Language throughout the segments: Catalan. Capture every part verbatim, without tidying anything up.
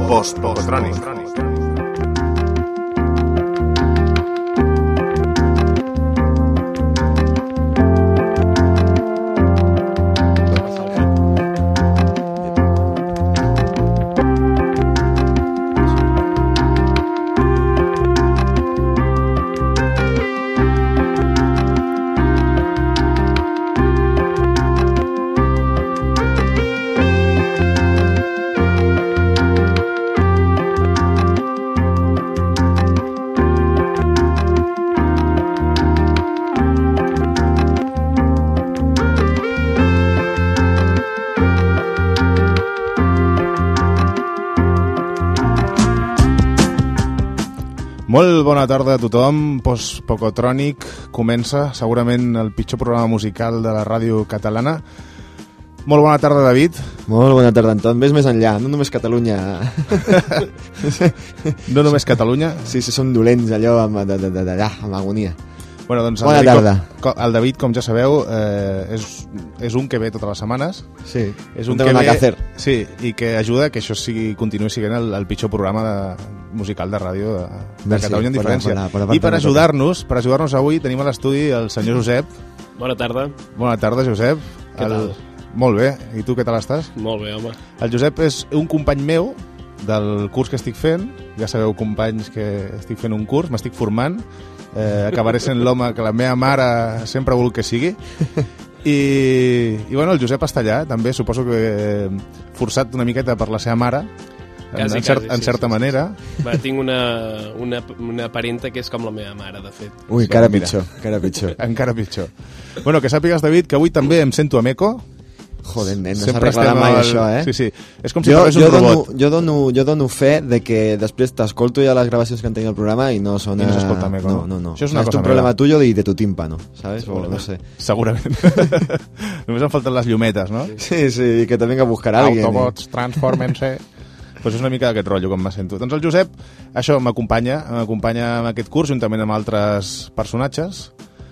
Post-Pocotrònic. Molt bona tarda a tothom. Post-Pocotrònic comença segurament el pitjor programa musical de la ràdio catalana. Molt bona tarda, David. Molt bona tarda, Anton. Ves més enllà, no només Catalunya. No només Catalunya? Sí, sí, són dolents allò amb, d'allà, amb agonia. Bueno, doncs bona el tarda. David, com, el David, com ja sabeu, eh, és, és un que ve totes les setmanes. Sí, és un no que ve, que hacer. Sí, i que ajuda que això sigui, continuï sent el, el pitjor programa de, musical de ràdio de, de sí, Catalunya en diferència. Per, per, per, I per ajudar-nos, per ajudar-nos avui tenim a l'estudi el senyor Josep. Bona tarda. Bona tarda, Josep. Què el... tal? Molt bé. I tu què tal estàs? Molt bé, home. El Josep és un company meu del curs que estic fent. Ja sabeu, companys, que estic fent un curs, m'estic formant. Eh, acabaré sent l'home que la meva mare sempre ha volgut que sigui. I, i bueno, el Josep està allà, també, suposo que forçat una miqueta per la seva mare, en, quasi, en, cert, quasi, en sí, certa sí, manera. Sí. Va, tinc una, una, una parenta que és com la meva mare, de fet. Ui, encara pitjor, encara pitjor. Encara pitjor. Bueno, que sàpigues, David, que avui també em sento amb eco. Joder, nen, no sempre s'arreglarà mai al... això, eh? Sí, sí. És com si jo, parlés un jo robot. dono, jo, dono, jo dono fe de que després t'escolto ja les gravacions que han tenit el programa i no són... I no s'escolta amb eco, no, no, no. Això és una no, cosa un problema tuyo i de tu tímpano, ¿sabes? O no sé. Segurament. Només em falten les llumetes, no? Sí, sí, i que te venga a buscar alguien. Autobots, transformen-se... Pues és una mica d'aquest rotllo com me sento. Doncs el Josep, això m'acompanya, m'acompanya en aquest curs juntament amb altres personatges,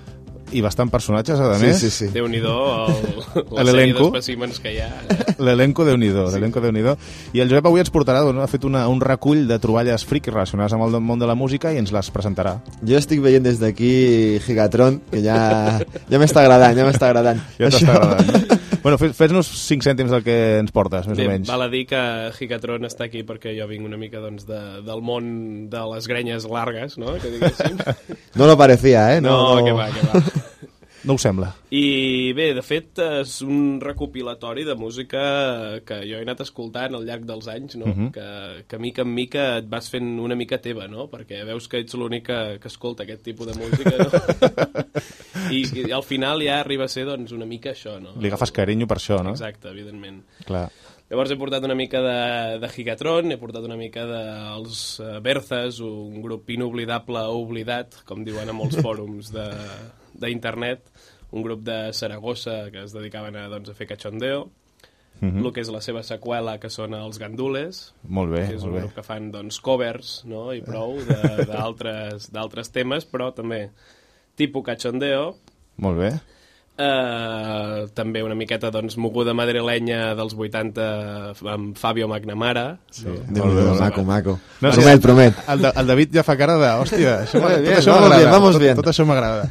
i bastant personatges, a més. Sí, sí, sí. Déu-n'hi-do, el, la sèrie d'espècimens que hi ha. L'elenco, Déu-n'hi-do, sí. L'elenco, Déu-n'hi-do. I el Josep avui ens portarà, doncs, ha fet una, un recull de troballes friki relacionades amb el món de la música i ens les presentarà. Jo estic veient des d'aquí Gigatron, que ja, ja m'està agradant, ja m'està agradant. Ja t'està agradant. Bueno, fes-nos cinc cèntims del que ens portes, més Bé, o menys. Val a dir que Gigatron està aquí perquè jo vinc una mica doncs, de, del món de les grenyes largues, no?, que diguéssim. No lo parecía, eh? No, no, que va, que va. No ho sembla. I bé, de fet, és un recopilatori de música que jo he anat escoltant al llarg dels anys, no? Uh-huh. que, que mica en mica et vas fent una mica teva, no? Perquè veus que ets l'únic que, que escolta aquest tipus de música, no? I, I al final ja arriba a ser doncs, una mica això, no? Li agafes carinyo per això, no? Exacte, evidentment. Clar. Llavors he portat una mica de, de Gigatron, he portat una mica dels uh, Berzas, un grup inoblidable o oblidat, com diuen a molts fòrums de... d'internet, un grup de Saragossa que es dedicaven a, doncs, a fer cachondeo, uh-huh. el que és la seva seqüela, que són els Gandules, molt bé, que és molt un bé. grup que fan doncs, covers, no? I prou d'altres temes, però també tipus cachondeo. Molt bé. Uh, també una miqueta doncs, moguda madrilenya dels vuitanta amb Fabio Magnamara. Sí, no? Molt bé, maco, maco. No, promet, sí, promet. El, el David ja fa cara de, hòstia, això, bien, tot això vamos m'agrada. bien, vamos bien. Tot, tot això m'agrada.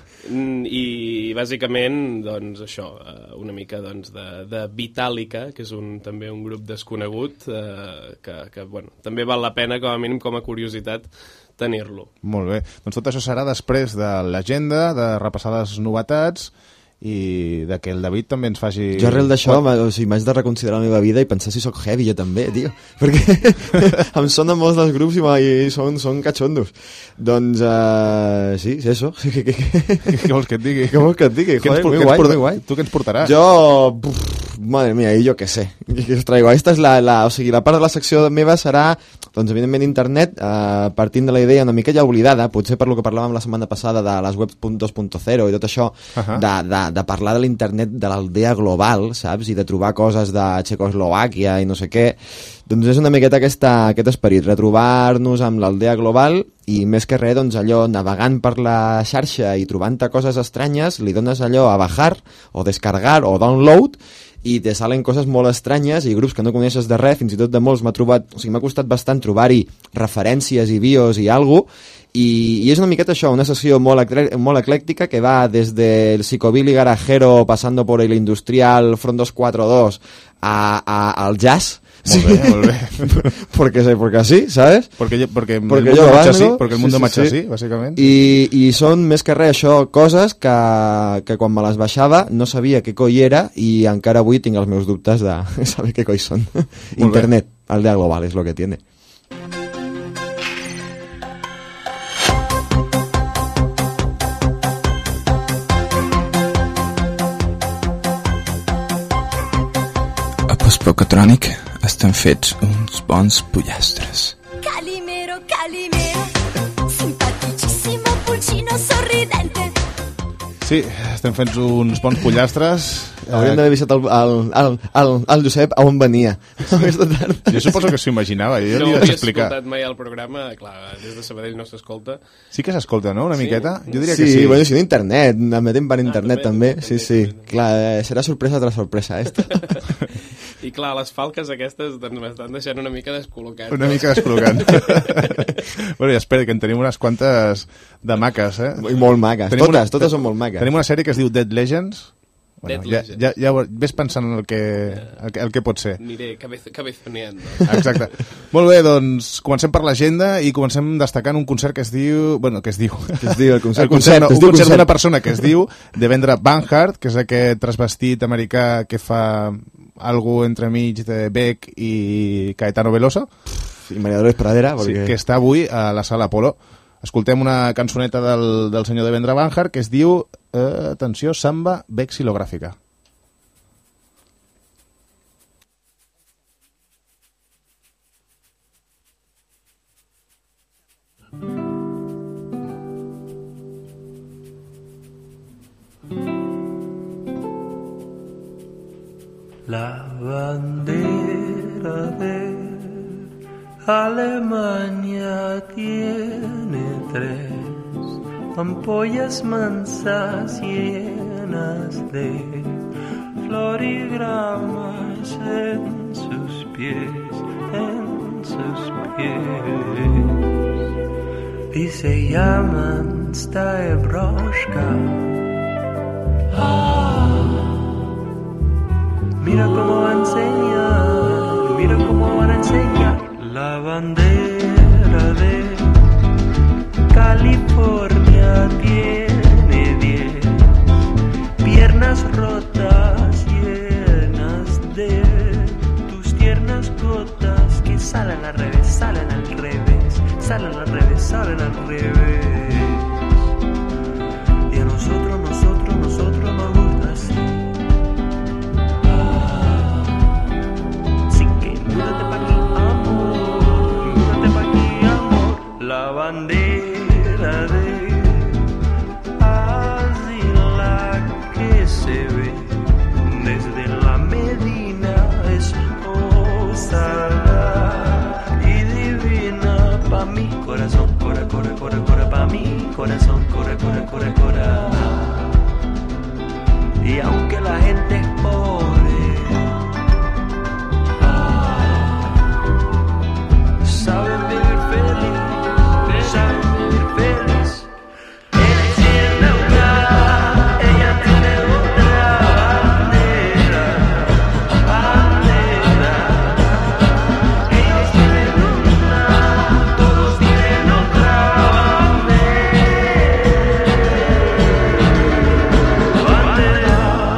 I bàsicament doncs això, una mica doncs, de, de Vitàlica, que és un, també un grup desconegut eh, que, que bueno, també val la pena com a mínim com a curiositat tenir-lo. Molt bé, doncs tot això serà després de l'agenda, de repassar les novetats i de que el David també ens faci... Jo arrel d'això o sigui, m'haig de reconsiderar la meva vida i pensar si sóc heavy jo també, tio, perquè em sonen molts dels grups i, i són, són cachondos. Doncs uh, sí, és això. Què, què vols que et digui? Què vols que et digui? Joder, muy guai, muy guai. Tu què ens portaràs? Jo... Puf, madre mía, i jo què sé, què us traigo? Esta és la, la, o sigui, la part de la secció meva serà, doncs, evidentment, internet, eh, partint de la idea una mica ja oblidada, potser per lo que parlàvem la setmana passada de les webs dos punt zero i tot això, uh-huh. de, de, de parlar de l'internet de l'aldea global, saps? I de trobar coses de Txecoslovàquia i no sé què. Doncs és una miqueta aquesta, aquest esperit, retrobar-nos amb l'aldea global i més que res, doncs allò, navegant per la xarxa i trobant-te coses estranyes, li dones allò a bajar o descargar o download i te salen coses molt estranyes i grups que no coneixes de res, fins i tot de molts m'ha trobat, o sigui, m'ha costat bastant trobar-hi referències i bios i alguna cosa, i, i és una miqueta això, una sessió molt, molt eclèctica que va des del psicobilly garajero passando por el industrial Front dos cuatro dos a, a, al jazz. Molt bé, molt bé. porque, porque así, ¿sabes? Porque, porque, porque el yo mundo marcha valgo, así, porque el mundo sí, marcha sí, así, sí. bàsicament. I, i són més que res això, coses que, que quan me les baixava no sabia què coi era i encara avui tinc els meus dubtes de saber què coi són. Internet, aldea global, és lo que tiene. Pocatrònic estan fets uns bons pollastres. Calimero, Calimero, simpaticissimo pulcino sorridente. Sí, estem fent uns bons pollastres. Hauríem d'haver avisat el, el, el, el, el Josep a on venia. Jo suposo que s'ho imaginava. Jo no li ho vaig havia explicar. escoltat mai al programa, clar, des de Sabadell no s'escolta. Sí que s'escolta, no?, una Sí? miqueta? Jo diria Sí, que sí. bueno, si no internet, emetem per internet Ah, també, també, també, sí, sí, també. clar, eh, serà sorpresa tras sorpresa, esta. I clar, les falques aquestes doncs, m'estan deixant una mica descol·locat. Una mica descol·locant. Bueno, i espera, que en tenim unes quantes de maques, eh? I molt maques, Tenim totes, una- totes són molt maques. Tenim una sèrie que es diu Dead Legends. Bueno, Dead ja, Legends. ja, ja ho- ves pensant en el que, el que, el que pot ser. Aniré cabez, cabezoneando. Exacte. Molt bé, doncs comencem per l'agenda i comencem destacant un concert que es diu... Bueno, que es diu... Que es diu el concert, el concert, no, es un diu concert concert. d'una persona que es diu Devendra Banhart, que és aquest transvestit americà que fa algo entremig de Beck i Caetano Veloso, I Maria Dolores Pradera, sí, perquè... que està avui a la sala Apolo. Escoltem una cançoneta del, del senyor Devendra Banhart que es diu, eh, atenció, Samba Vexilogràfica. La bandera de Alemania tiene tres ampollas mansas llenas de florigramas en sus pies, en sus pies. Y se llaman Staebroschka. Ah. Mira cómo va a enseñar, mira cómo van a enseñar la bandera de California tiene diez piernas rotas llenas de tus tiernas gotas que salen al revés, salen al revés, salen al revés, salen al revés. Y a nosotros, nosotros, nosotros nos gusta así. Múdate pa' aquí, amor, múdate pa' aquí, amor. La bandera de Asila que se ve desde la Medina es osada y divina pa' mi corazón. Cora, cora, cora, cora, pa' mi corazón. Cora, cora, cora, cora. Y aunque la gente es pobre, saben vivir feliz, saben vivir feliz. Ella tiene una, ella tiene otra bandera, bandera. Ellos tienen una, todos tienen otra bandera,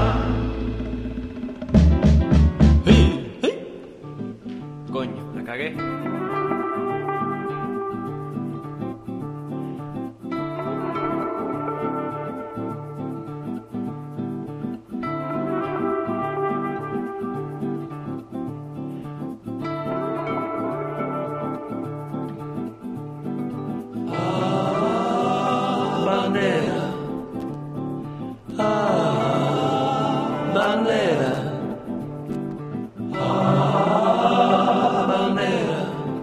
bandera. ¡Hey! ¡Hey! Coño, la cagué. Bandera, ah, bandera, ah, bandera.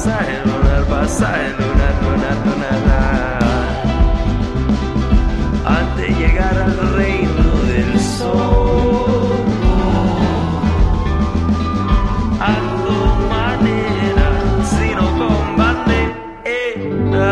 pasaje lunar, pasaje lunar, lunar, lunar. Antes de llegar al reino del sol, a tu manera, sino con bandera.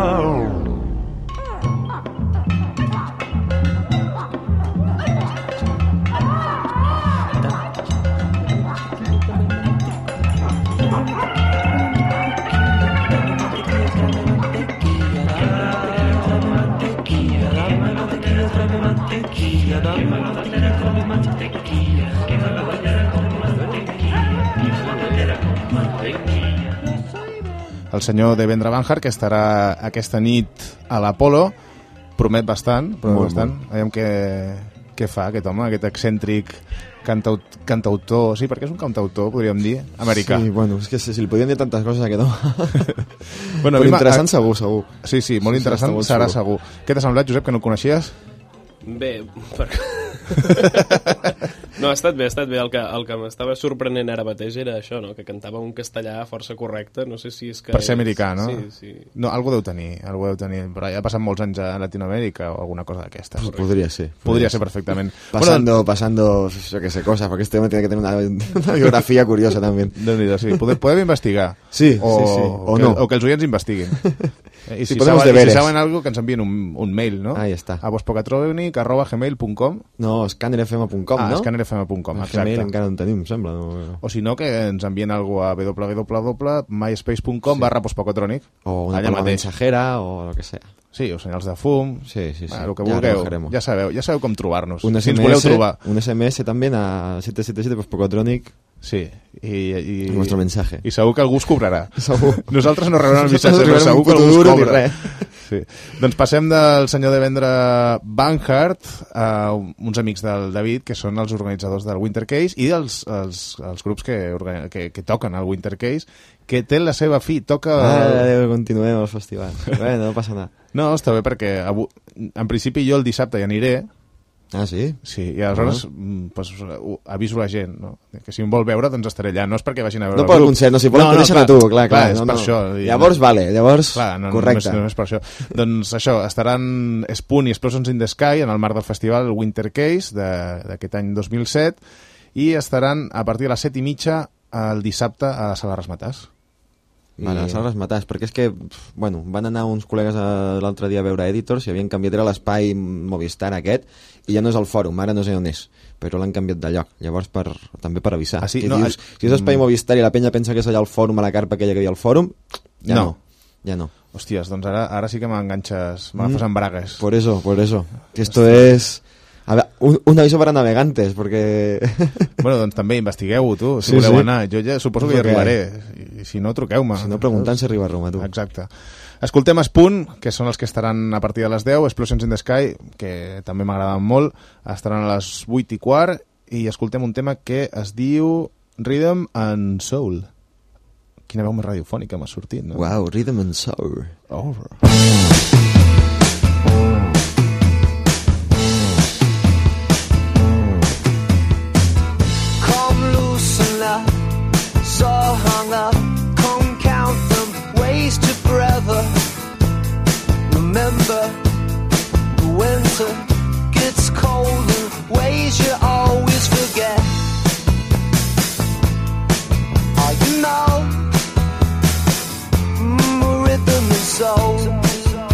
El senyor Devendra Banhart, que estarà aquesta nit a l'Apolo, promet bastant, promet Molt, bastant. Veiem què, què fa aquest home, aquest excèntric cantaut, cantautor, sí, perquè és un cantautor, podríem dir, americà. Sí, bueno, és que si, si li podien dir tantes coses a aquest home. Bueno, a Però mi m'ha- interessant segur, segur. Sí, sí, molt Sí, sí, interessant, està molt serà xulo. segur. Què t'ha semblat, Josep, que no el coneixies? Bé, per... no, ha estat bé, ha estat bé. El que, el que m'estava sorprenent ara mateix era això, no? Que cantava un castellà força correcte. No sé si és que... Per ser és- americà, no? Sí, sí. No, algú deu tenir, algú deu tenir, però ja ha passat molts anys a Latinoamèrica o alguna cosa d'aquestes. Pues podría ser. Podria ser perfectament. Pasando, pasando, yo qué sé, cosas, porque este hombre tiene que tener una, una biografía curiosa también. Déu-n'hi-do, sí. Podem, podem investigar. Sí, o, sí, sí. O que, no. O que els oients investiguin. I Sí, si, podemos saben, i si deberes. saben algo, que ens envien un, un mail, no? Ahí está. A vospocatronic arroba gmail punt com. No, scanner f m punt com, Ah, no? scanner f m punt com, El exacte. Gmail encara no en tenim, em sembla. No? O si no, que ens envien algo a w w w punt myspace punt com Sí. barra postpocatronic. O una Allà palabra mateix. mensajera o lo que sea. Sí, o senyals de fum. Sí, sí, sí. Bueno, el que Ya vulgueu. trabajaremos. Ja sabeu, ja sabeu com trobar-nos. Un si ens S M voleu S, trobar. un S M S también a siete siete siete Postpocatronic. Sí. I, i, Nuestro mensaje. I segur que algú us cobrarà. Segur. Nosaltres no rebrem el Nosaltres missatge, no però rebrem segur un que puto algú us duro ni cobra. res. Sí. Doncs passem del senyor Devendra Banhart a uns amics del David, que són els organitzadors del Winter Case i dels els, els grups que, organi- que, que toquen al Winter Case, que té la seva fi, toca... Ah, continuem el festival. Bueno, no passa nada. No, està bé perquè avu- en principi jo el dissabte hi aniré, Ah, sí? sí, i aleshores uh-huh. pues, ho- aviso la gent, no? Que si em vol veure, doncs estaré allà. No és perquè vagin a veure No per el el grup. concert, no, si volen conèixer a tu, clar, clar. és no, per no. això. I- Llavors, vale, llavors, Clar, no, correcte. No, no, és, no és per això. Doncs això, estaran Spoon i Explosions in the Sky en el marc del festival Winter Case de- d'aquest any dos mil set i estaran a partir de les set i mitja el dissabte a la Sala Rasmatàs. Vale, les sales matàs, perquè és que, pf, bueno, van anar uns col·legues a- l'altre dia a veure Editors i havien canviat, era l'espai Movistar aquest, i ja no és el fòrum, ara no sé on és, però l'han canviat de lloc, llavors per, també per avisar. Ah, sí? Que No, dius, a- si és espai Movistar i la penya pensa que és allà el fòrum, a la carpa aquella que hi havia al fòrum, ja No. no. Ja no. Hòsties, doncs ara, ara sí que m'enganxes, me la Mm. fas en bragues. Por eso, por eso. Esto es... A ver, un, un aviso para navegantes, porque... Bueno, doncs també investigueu-ho, tu, si Sí, voleu sí. anar. Jo ja suposo És que hi el que arribaré. I, si no, truqueu-me. si no, preguntant si arriba a Roma, tu. Exacte. Escoltem Spoon, que són els que estaran a partir de les deu, Explosions in the Sky, que també m'agraden molt, estaran a les vuit i quart, i escoltem un tema que es diu Rhythm and Soul. Quina veu més radiofònica m'ha sortit, no? Wow, Rhythm and Soul. Over. Come loosen up, so hung up. Come count them, wasted forever. Remember, the winter gets cold in ways you always forget. Oh, you know, mm, rhythm and soul.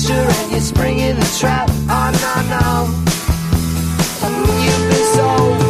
pressure and you're springing the trap. Oh no, no, you've been sold.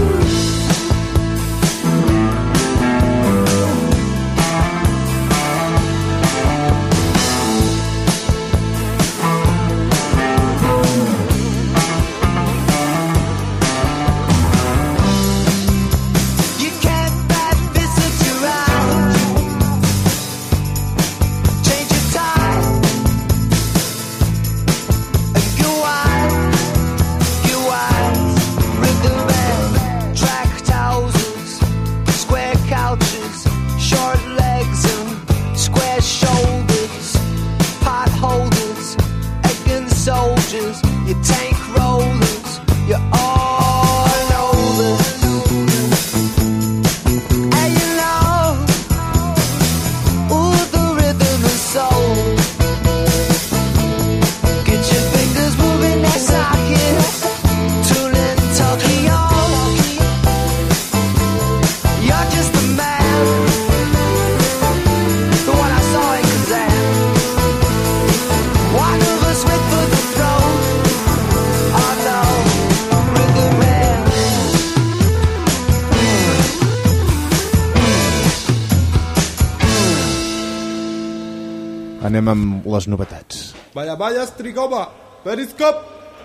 Anem amb les novetats. Vaya, vaya, Strigova! Periscope!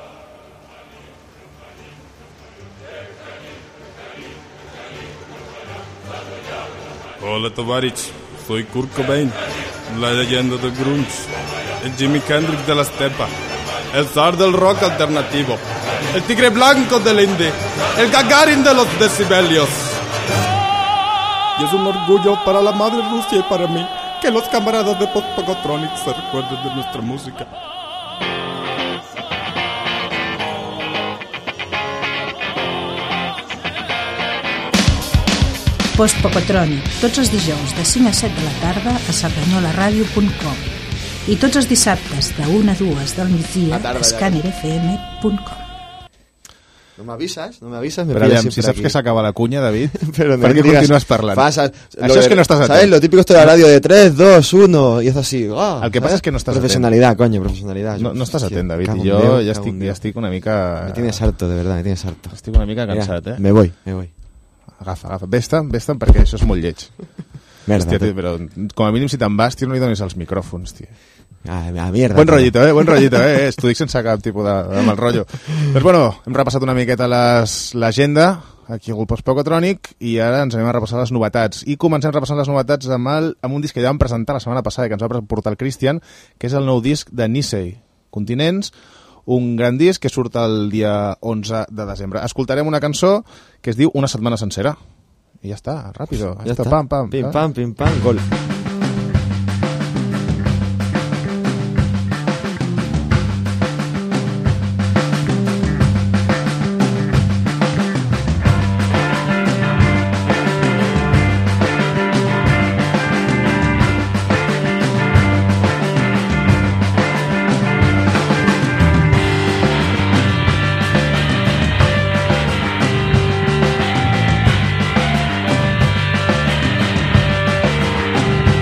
Hola, товарищ. Soy Kurt Cobain, la leyenda del grunge, el Jimi Hendrix de la estepa, el zar del rock alternativo, el tigre blanco del indie, el Gagarin de los decibelios. Y es un orgullo para la madre Rusia y para mí que los camaradas de Post-Pogotronic se recuerden de nuestra música. Post-Pogotronic, tots els dijous de cinc a set de la tarda a cerdanyola ràdio punt com i tots els dissabtes de una a dues del migdia a scanner f m punt com. No m'avises, no m'avises. Però aviam, si saps aquí que s'acaba la cunya, David, pero ¿per què continues parlant? Pasa, Això és que no estàs atent. ¿Sabes? Lo típico esto de la radio de tres, dos, uno y es así. Oh, el que passa és que no estàs profesionalidad, atent. coño, profesionalidad. No, no estàs atent, David, i jo ja estic, ja estic una mica... Me tienes harto, de verdad, me tienes harto. Estic una mica cansat, Mira, eh? Me voy, me voy. Agafa, agafa. Vés-te'n, vés-te'n, perquè això és molt lleig. Merda. Hòstia, tio, però com a mínim si te'n vas, tio, no li donis els micròfons, tio. Ah, a mierda. Buen rollito, eh? Buen rollito, eh? T'ho dic sense cap tipus de, de mal rotllo. Doncs bueno, hem repassat una miqueta l'agenda aquí al Post-Pogotronic i ara ens anem a repassar les novetats. I comencem repassant les novetats amb, el, amb un disc que ja vam presentar la setmana passada i que ens va portar el Christian, que és el nou disc de Nisei, Continents, un gran disc que surt el dia onze de desembre. Escoltarem una cançó que es diu Una setmana sencera. I ja està, ràpido. Ja Esto, està. pam, pam. Pim, pam, pim, pam, gol. Thank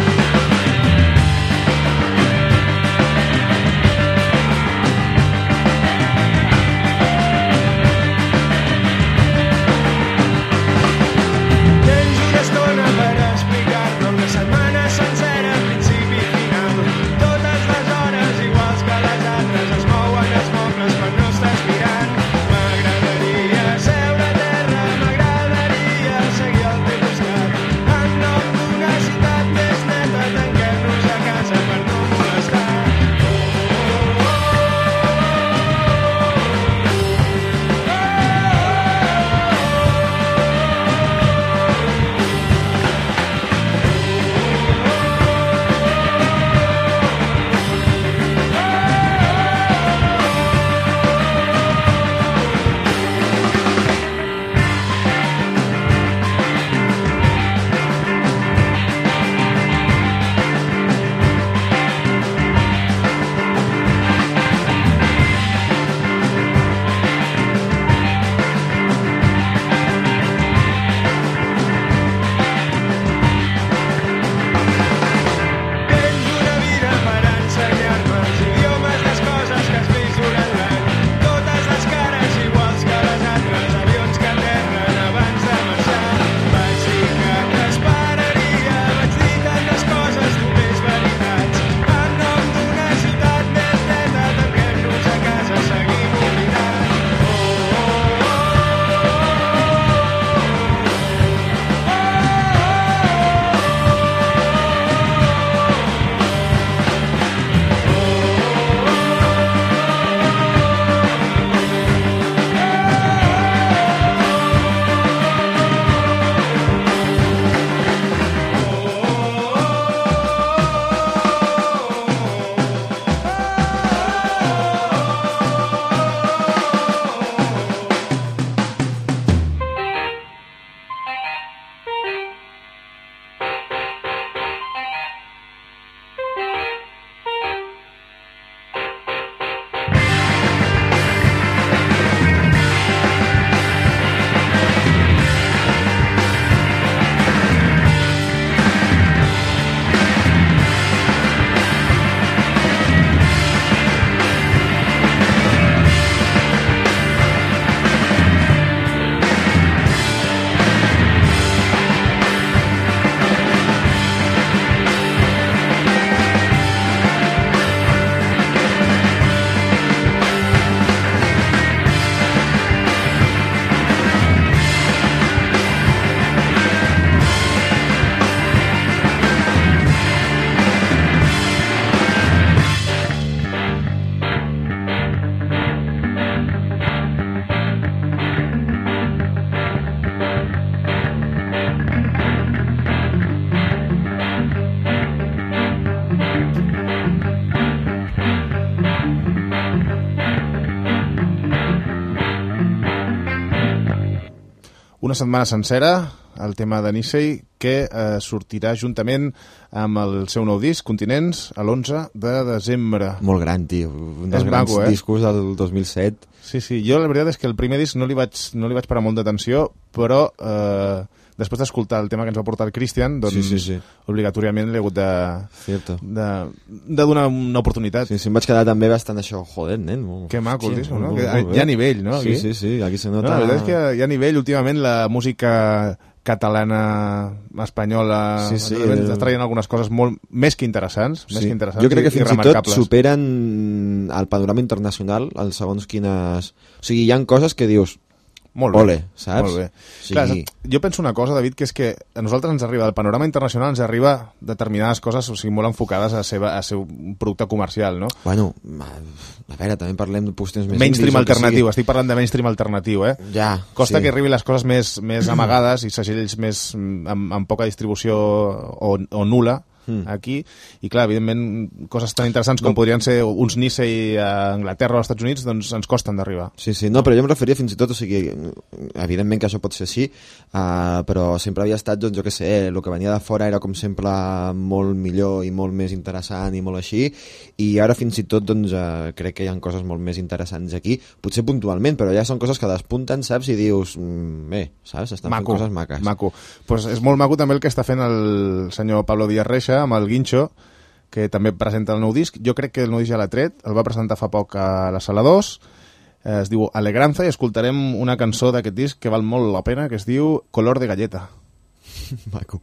una setmana sencera, el tema de Nisei, que eh, sortirà juntament amb el seu nou disc, Continents, a l'onze de desembre. Molt gran, tio. Un dels És grans maco, eh? discos del dos mil set. Sí, sí. Jo la veritat és que el primer disc no li vaig, no li vaig parar molt d'atenció, però eh, després d'escoltar el tema que ens va portar el Christian, doncs Sí, sí, sí. obligatòriament l'he hagut de, Cierto. de, de donar una oportunitat. Sí, sí, em vaig quedar també bastant això, joder, nen. Molt... Que maco el Sí, disc, no? molt, Que molt hi ha bé. nivell, no? Aquí? Sí, sí, sí, aquí se No, nota... la veritat és que hi ha nivell. Últimament la música catalana, espanyola, Sí, sí, realment el- està traient algunes coses molt més que interessants, més Sí. que interessants Jo crec que i, i fins i tot remarcables. superen el panorama internacional, el segons quines... O sigui, hi ha coses que dius, Molt bé. ole, saps? Molt bé. O sigui, Clar, jo penso una cosa, David, que és que a nosaltres ens arriba, el panorama internacional ens arriba determinades coses, o sigui, molt enfocades a ser, a ser un producte comercial, no? Bueno, a veure, també parlem de qüestions més... Mainstream indies o el que alternatiu, sigui. estic parlant de mainstream alternatiu, eh? Ja, Costa sí. que arribin les coses més, més amagades i segells més mm, amb, amb poca distribució o, o nula Mm. aquí, i clar, evidentment coses tan interessants com No. podrien ser uns Nisei a Anglaterra o als Estats Units, doncs ens costen d'arribar. Sí, sí, no, però jo em referia fins i tot, o sigui, evidentment que això pot ser així, uh, però sempre havia estat, doncs, jo què sé, el que venia de fora era com sempre molt millor i molt més interessant i molt així, i ara fins i tot, doncs, uh, crec que hi ha coses molt més interessants aquí, potser puntualment, però ja són coses que despunten, saps, i dius, mm, bé, saps, estan Maco, fent coses maques. maco. Pues és molt maco també el que està fent el senyor Pablo Díaz Reixa amb el Guincho, que també presenta el nou disc. Jo crec que el nou disc ja l'ha tret, el va presentar fa poc a la Sala dos, eh, es diu Alegranza, i escoltarem una cançó d'aquest disc que val molt la pena, que es diu Color de Galleta. Maco.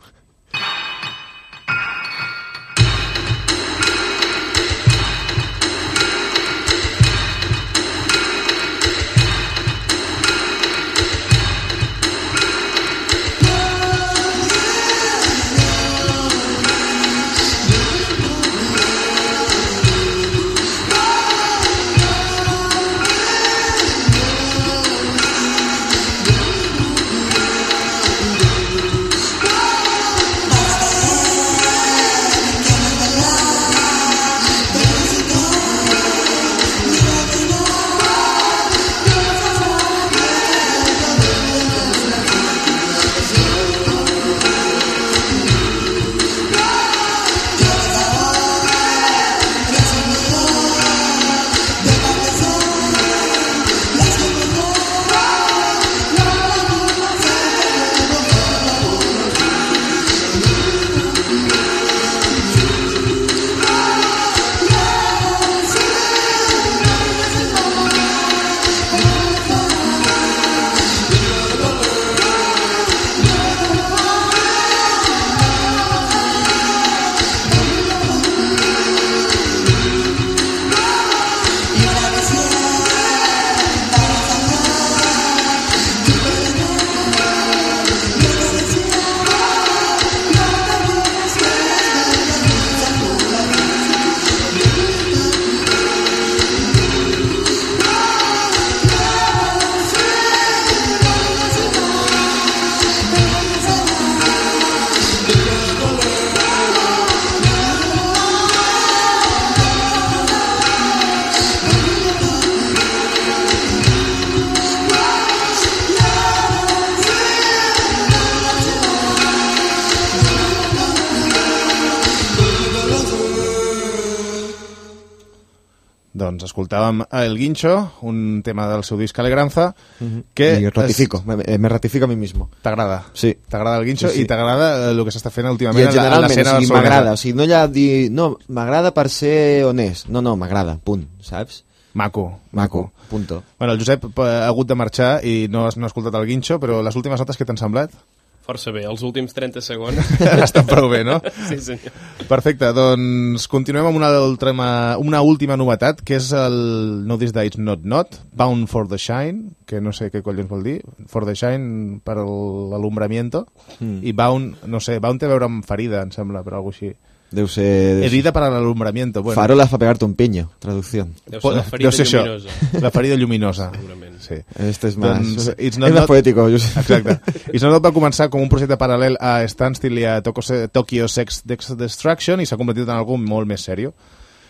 Doncs escoltàvem El Guincho, un tema del seu disc Alegranza, que I ratifico, me, me ratifico a mi mismo. T'agrada? Sí. T'agrada el Guincho Sí, sí. i t'agrada el que s'està fent I últimament en a la- a generalment, l'escena o sigui, barcelonesa? m'agrada, o sigui, no hi ha dir, no, m'agrada per ser honest, no, no, m'agrada, punt, saps? Maco, Maco, punto. Bueno, el Josep eh, ha hagut de marxar i no has, no ha escoltat el Guincho, però les últimes notes que t'han semblat? Força bé, els últims trenta segons. Està prou bé, no? Sí, senyor. Perfecte, doncs continuem amb una, última, una última novetat, que és el nou disc d'It's Not Not, Bound for the Shine, que no sé què collons vol dir, for the Shine per l'alumbramiento, Mm. i Bound, no sé, Bound té a veure amb ferida, em sembla, però alguna així. Deu ser... Deu Herida para el alumbramiento. Bueno. Farolas para pegarte un piño, traducción. Deu ser la ferida Deu ser això, lluminosa. la ferida lluminosa. Segurament. Sí. Este es más... Doncs, es It's más Not Not- poético. Yo- Exacte. It's Not Not va començar com un projecte paral·lel a Standstill i a Toko- Tokyo Sex Destruction i s'ha convertit en algú molt més sèrio.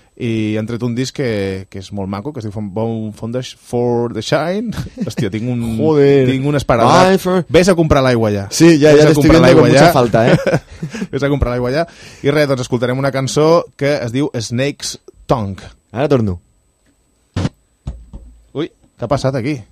i han tret un disc que, que és molt maco, que es diu Foundation for the Shine. Hòstia, tinc un Joder. tinc un esparadrap. For... Ves a comprar l'aigua ja. Sí, ja, ja t'estic viendo con mucha falta, eh? Ves a comprar l'aigua ja. I res, doncs escoltarem una cançó que es diu Snake's Tongue. Ara torno. Ui, què ha passat aquí?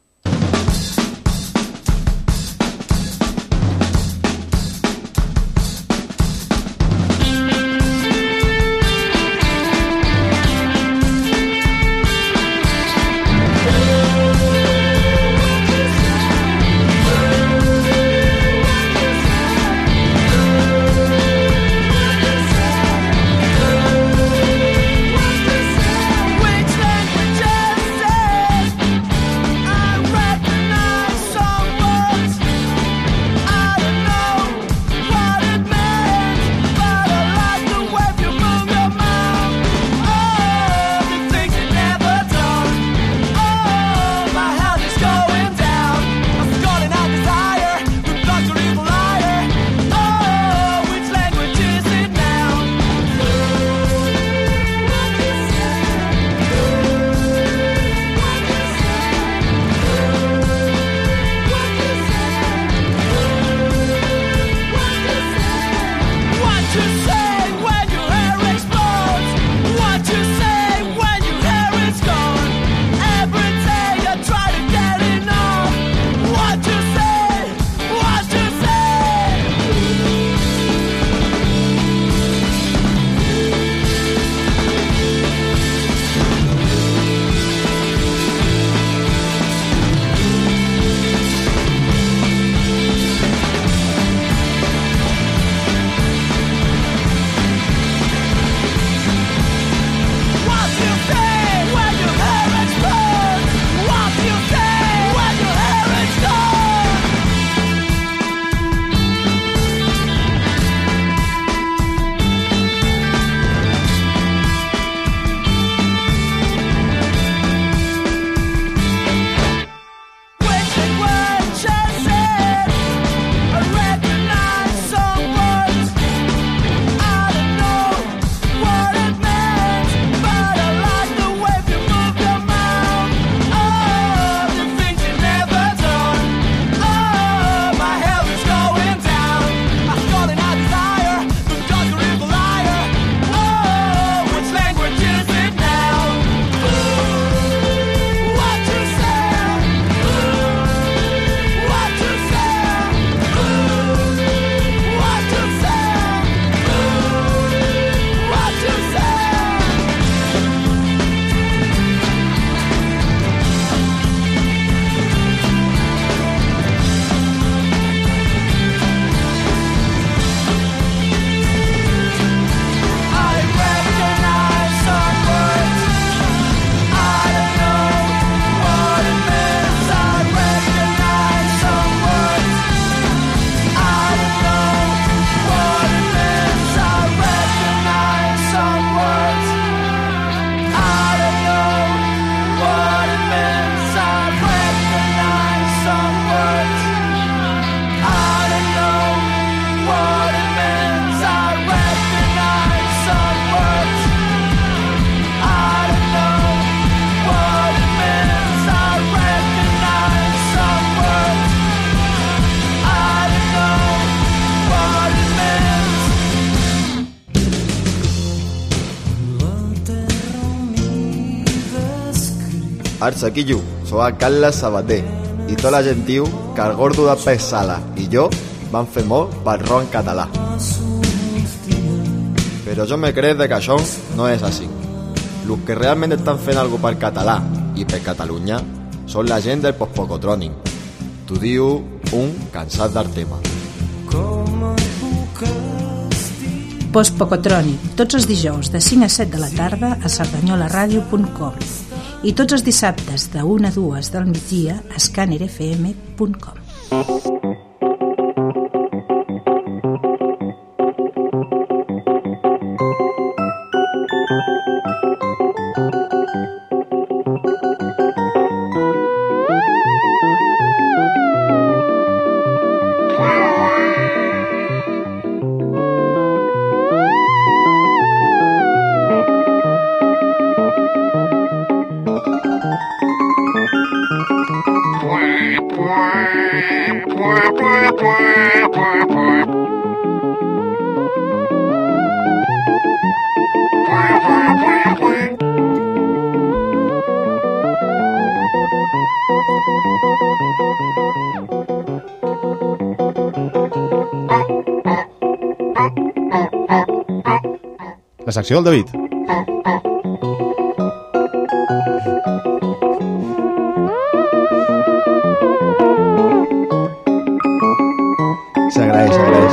Arsaquillo, soy a Carles Sabater i tota la gent diu que el gordo de pes sala i jo van fer molt pel ron català. Però jo me crec que això no és així. Los que realment estan fent algo per català i per Catalunya són la gent del postpocotrònic. T'ho diu un cansat del tema. Postpocotrònic, tots els dijous de cinc a set de la tarda a cerdanyola ràdio punt com i tots els dissabtes de una a dues del migdia a scanner f m punt com. La secció del David. S'agraeix, s'agraeix.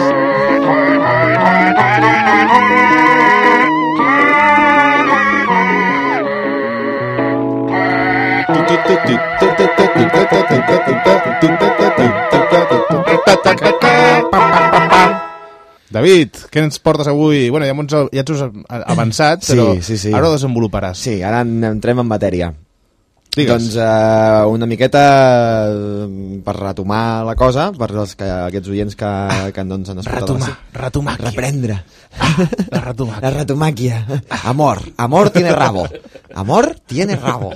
David, què ens portes avui? Bueno, ja, ens, ja ens has avançat, però sí, sí, sí. ara ho desenvoluparàs. Sí, ara entrem en matèria. Digues. Doncs uh, una miqueta uh, per retomar la cosa, per als que, aquests oients que, que doncs, han escoltat... Retomar, retomàquia. Reprendre. Ah, la retomàquia. La retomàquia. Amor, amor tiene rabo. Amor tiene rabo.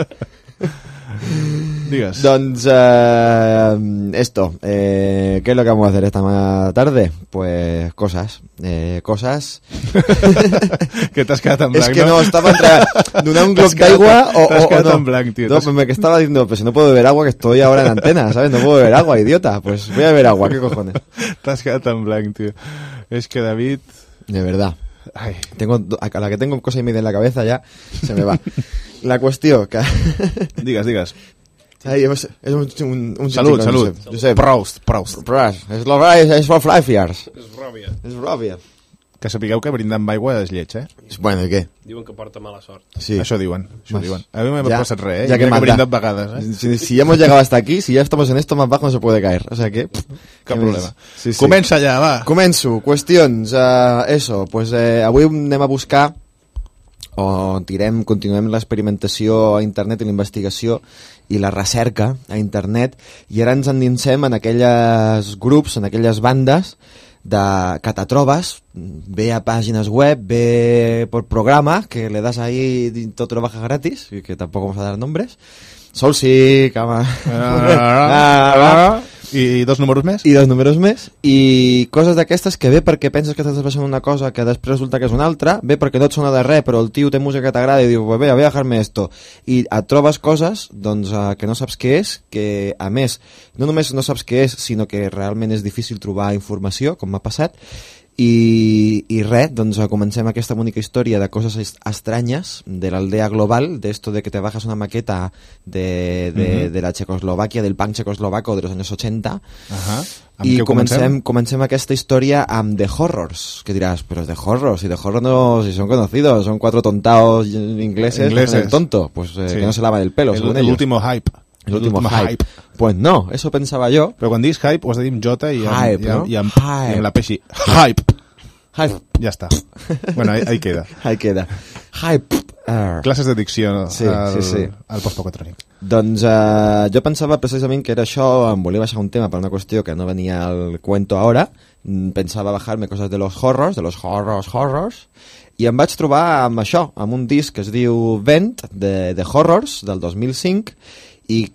Digues. Doncs eh, esto, eh, ¿qué es lo que vamos a hacer esta tarde? Pues cosas, eh, cosas. Que t'has quedat en blanc, Es que no? no, estaba entre donar un glob d'agua o, T'has o, o quedat no. en blanc, tío. No, pues me que estaba diciendo, pues si no puedo beber agua, que estoy ahora en antena, ¿sabes? No puedo beber agua, idiota. Pues voy a beber agua, ¿qué cojones? T'has quedat en blanc, tío. Es que David... De verdad. Ay. Tengo, a la que tengo cosa y media en la cabeza ya se me va. La cuestión que... Digues, digues. Ai, és, és un, un, un Salut, sentit, salut. Josep. Josep. Proust, proust. Proust. És lo és, és for flyfiers. És ròbia. És ròbia. Que sapigueu que brindar amb aigua és lleig, eh? Bueno, i què? Diuen que porta mala sort. Sí. Això diuen, això Mas, diuen. A mi no m'ha ya, passat res, eh? ya I que mira manda. he brindat vegades, eh? Si, si ya hemos llegado hasta aquí, si ya estamos en esto, más bajo no se puede caer. O sea que... Pff, Cap problema. Sí, sí. Comença ja, va. Començo. Qüestions. Uh, eso, pues eh, avui anem a buscar o tirem, continuem l'experimentació a internet i la investigació i la recerca a internet, i ara ens endinsem en aquelles grups, en aquelles bandes de, que te trobes, ve a pàgines web, ve por programa, que le das ahí y todo te lo bajas gratis, y que tampoco vamos a dar nombres. Sol sí, cama... I dos números més? I dos números més, i coses d'aquestes que ve perquè penses que estàs passant una cosa que després resulta que és una altra, ve perquè no et sona de res, però el tio té música que t'agrada i diu, pues ve, voy a dejar-me esto, i et trobes coses doncs, uh, que no saps què és, que a més, no només no saps què és, sinó que realment és difícil trobar informació, com m'ha passat, i, i res, doncs comencem aquesta bonica història de coses estranyes de l'aldea global, de esto de que te bajas una maqueta de, de, uh-huh. de la Checoslovaquia, del punk checoslovaco de los años ochenta, uh-huh. i comencem, comencem aquesta història amb The Horrors, que diràs, però The Horrors, si The Horrors no, si son conocidos, son cuatro tontaos ingleses, ingleses. El tonto, pues eh, sí. Que no se lavan el pelo, el, según el ellos. último hype. El último hype. hype. Pues no, eso pensaba yo. Però quan diguis hype ho has de dir amb J i amb, hype, i amb, ¿no? i amb, hype. i amb la peixi. Hype. Hype. Ja està. Bueno, ahí, ahí queda. Ahí queda. Hype. Uh. Classes de dicció sí, al, sí, sí. al postpocatrònic. Doncs uh, jo pensava precisament que era això, em volia baixar un tema per una qüestió que no venia al cuento ahora, pensava bajar-me coses de los horrors, de los horrors, horrors, i em vaig trobar amb això, amb un disc que es diu Vent, de, de Horrors, del dos mil cinc, i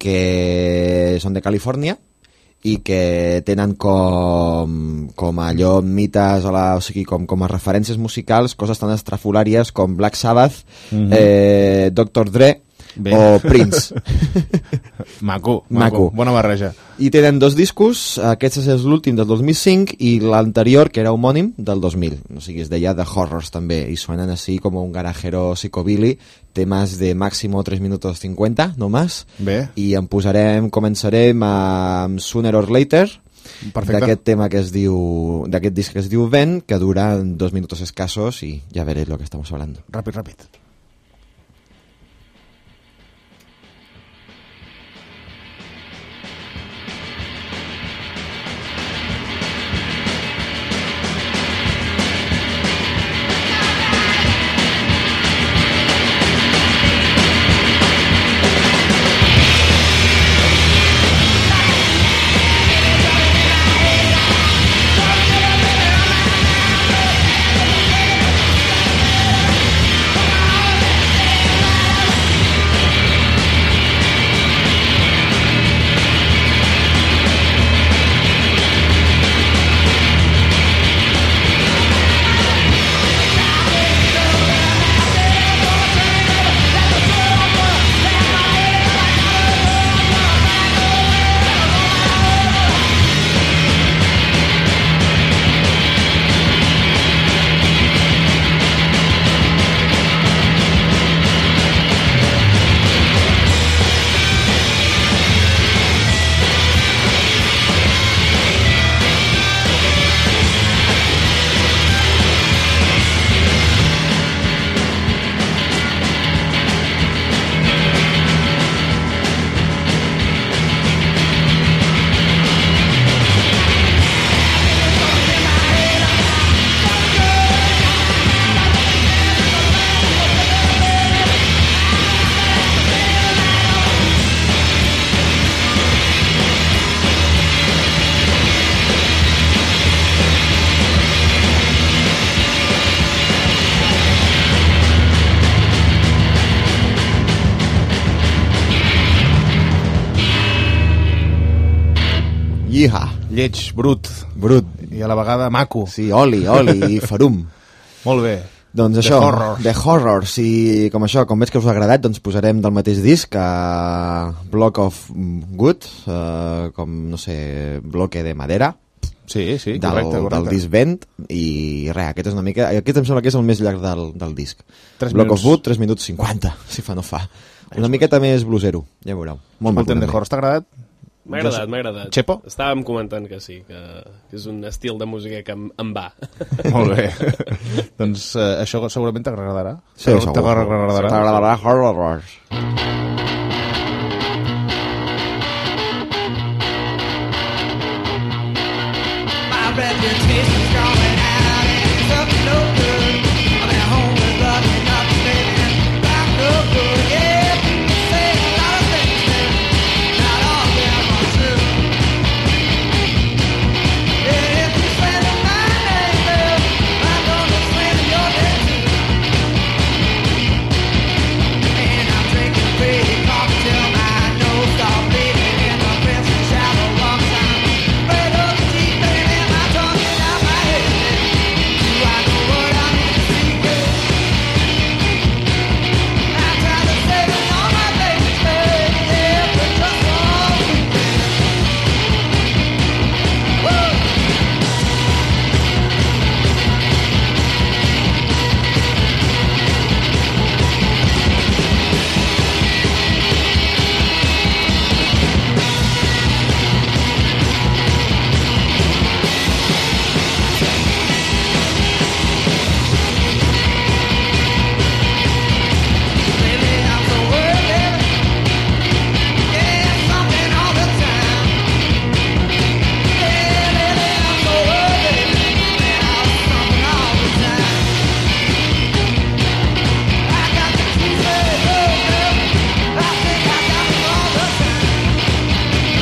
que són de Califòrnia, i que tenen com, com allò mites, a la, o sigui, com, com a referències musicals, coses tan estrafolàries com Black Sabbath, mm-hmm. eh, doctor Dre, Bé. O Prince. maco, maco, maco, bona barreja. I tenen dos discos, aquest és l'últim del dos mil cinc i l'anterior, que era homònim, del dos mil. O sigui, es deia The Horrors també, i suenan así como un garajero psicobilly, temes de máximo tres minutos cincuenta, no más. Bé. I en posarem, començarem amb Sooner or Later, d'aquest tema que es diu, d'aquest disc que es diu Vent, que dura dos minutos escasos i ja veréis lo que estamos hablando. Ràpid, ràpid. Come on! Iha. Lleig, brut. Brut. I a la vegada maco. Sí, oli, oli i farum. Molt bé. Doncs The això, Horrors. The Horrors, i com això, com veig que us ha agradat, doncs posarem del mateix disc a Block of Wood, uh, com, no sé, bloque de madera. Sí, sí, del, correcte, correcte. del disc Vent, i res, aquest és una mica, aquest em sembla que és el més llarg del, del disc. tres Block minuts. of Wood, tres minuts cinquanta, si fa no fa. Una miqueta més blusero, ja veureu. Molt maco, Escoltem, The també. Horrors, t'ha agradat? M'ha agradat, m'ha agradat. Xepo? Estàvem comentant que sí, que és un estil de música que em, em va. Molt bé. Doncs uh, això segurament t'agradarà. Sí, segur. T'agradarà. T'agradarà Horrors. My reputation's going out and it's up to no good. I'm at home with love and nothing living back no good. Yeah, people say a lot of things and not all of them are true. Yeah, if you slander my name, well, I'm gonna slander your name too. And I'm drinking pretty coffee till my nose starts bleeding in the crimson shower walks. I'm afraid of the deep end and my tongue is out my head. Do I know what I need to see? I try to save it all my baby's bed, yeah, but just one weekend. Woo! Lately I'm so worried, baby. Yeah, something all the time. Yeah, lately I'm so worried, baby. Yeah, something all the time. I got the Tuesday blues, baby. I think I got them all the time.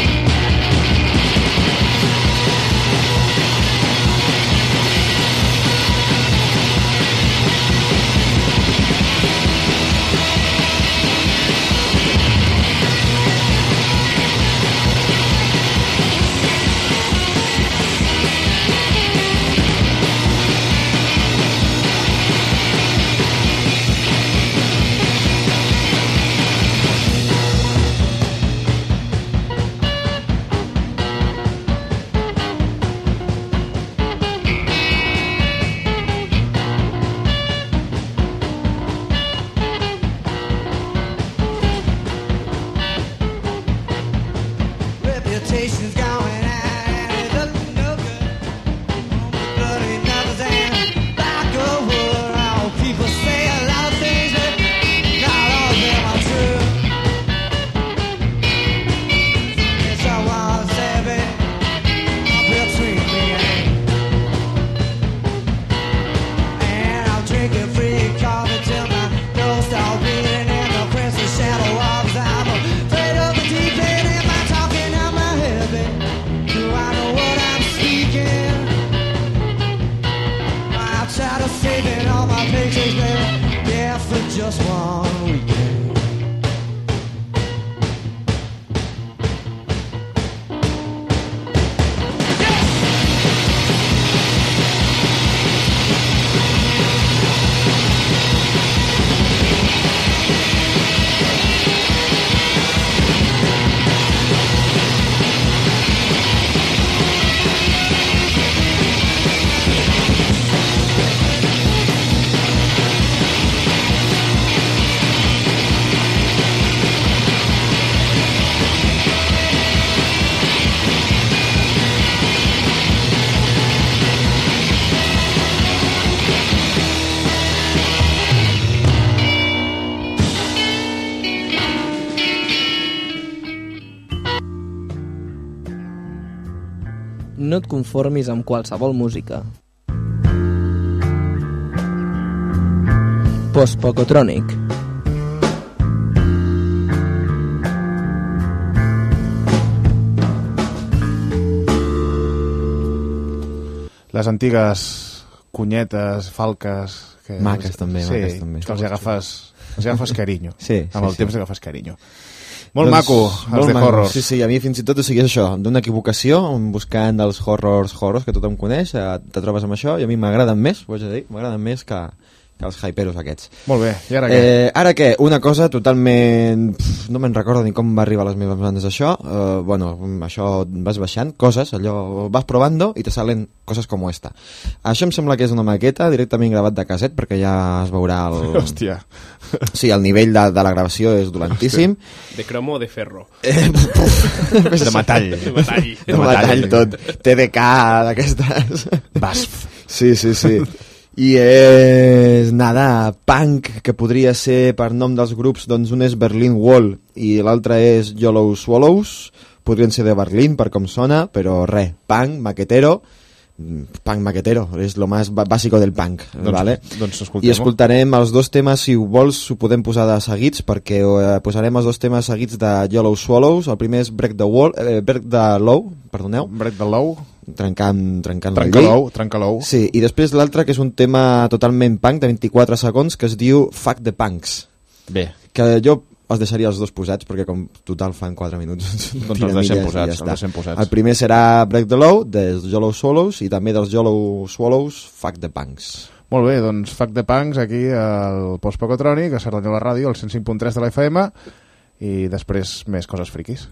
Reputation's going out and it looks no good. Bloody numbers and black or wood. Oh, people say a lot of things, but not all of them are true. It's a wild seven up between me and I'm drinking free coffee till my nose starts bleeding in the crimson shadow of I'm afraid of the deep end. Am I talking out my head, babe? Do I know what I'm speaking? I try to save it all my pictures, baby. Yeah, for just one weekend. No et conformis amb qualsevol música. Post-Pocotronic. Les antigues cunyetes, falques... Que Maques també, sí, maques també. que els agafes, els agafes carinyo. Sí, sí, amb el sí. temps agafes carinyo. Molt doncs, maco, els molt de maco. horrors. Sí, sí, a mi fins i tot o sigui, és això, d'una equivocació, buscant els horrors horrors que tothom coneix, eh, te trobes amb això, i a mi m'agraden més, ho haig de dir, m'agraden més que, que els hyperos aquests. Molt bé, i ara què? Eh, ara què? Una cosa totalment... Pff, no me'n recordo ni com va arribar a les meves bandes això. Eh, bueno, això vas baixant, coses, allò vas probando i te salen coses com esta. Això em sembla que és una maqueta directament gravat de caset, perquè ja es veurà el... Hòstia. Sí, el nivell de, de la gravació és dolentíssim. De cromo o de ferro? Eh, de metall. De metall. De metall tot. T D K d'aquestes. Basf. Sí, sí, sí. I és, nada, punk, que podria ser per nom dels grups, doncs un és Berlin Wall i l'altre és Yellow Swallows, podrien ser de Berlín per com sona, però res, punk, maquetero, punk maquetero, és lo más bàsico del punk, doncs, vale? Doncs I escoltarem els dos temes, si ho vols ho podem posar de seguits, perquè eh, posarem els dos temes seguits de Yellow Swallows. El primer és Break the Wall, eh, Break the Law, perdoneu. Break the Law. Trencant, trencant trenca la llei. Trenca l'ou. Sí, i després l'altre, que és un tema totalment punk, de vint-i-quatre segons, que es diu Fuck the Punks. Bé. Que jo els deixaria els dos posats, perquè com total fan quatre minuts. Doncs els deixem posats, ja els deixem posats. El primer serà Break the Law, dels Yellow Swallows, i també dels Yellow Swallows, Fuck the Punks. Molt bé, doncs Fuck the Punks aquí al Post Pocotrònic, a Cerdanyola Ràdio, al cent cinc punt tres de la F M, i després més coses friquis.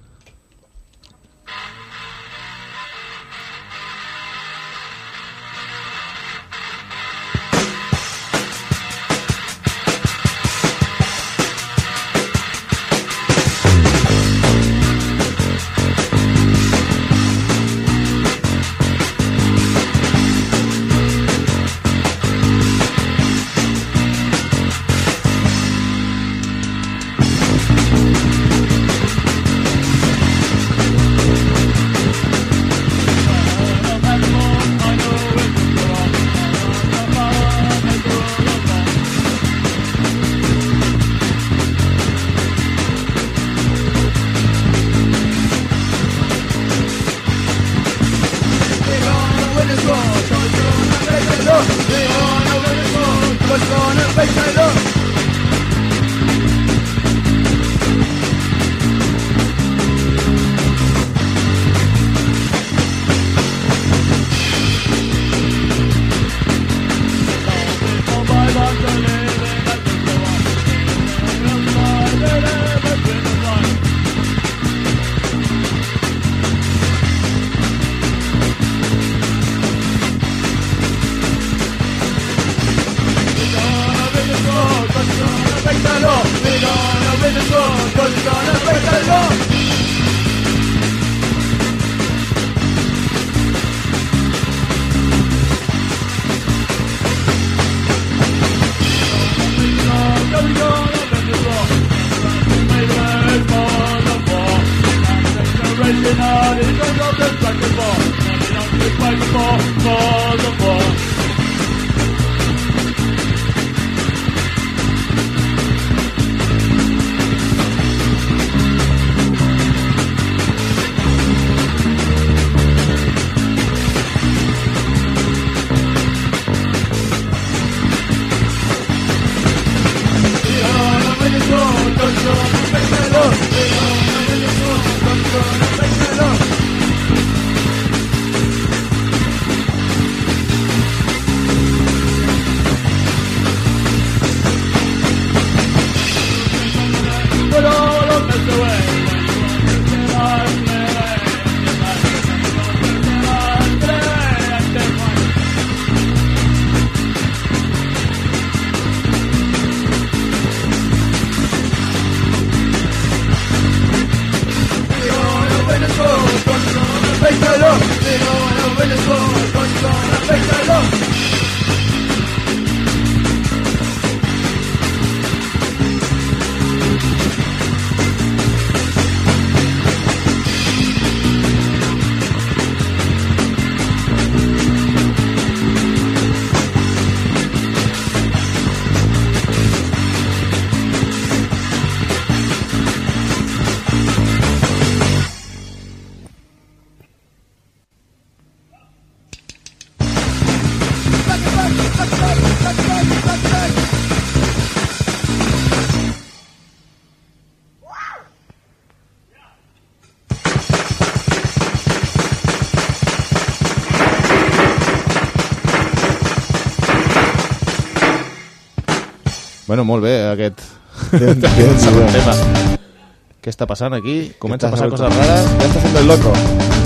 Bueno, molt bé, aquest... Bien, bien, segon bien. tema. Què està passant aquí? Comença a passar Estás coses loco. raras. Ya está haciendo el loco.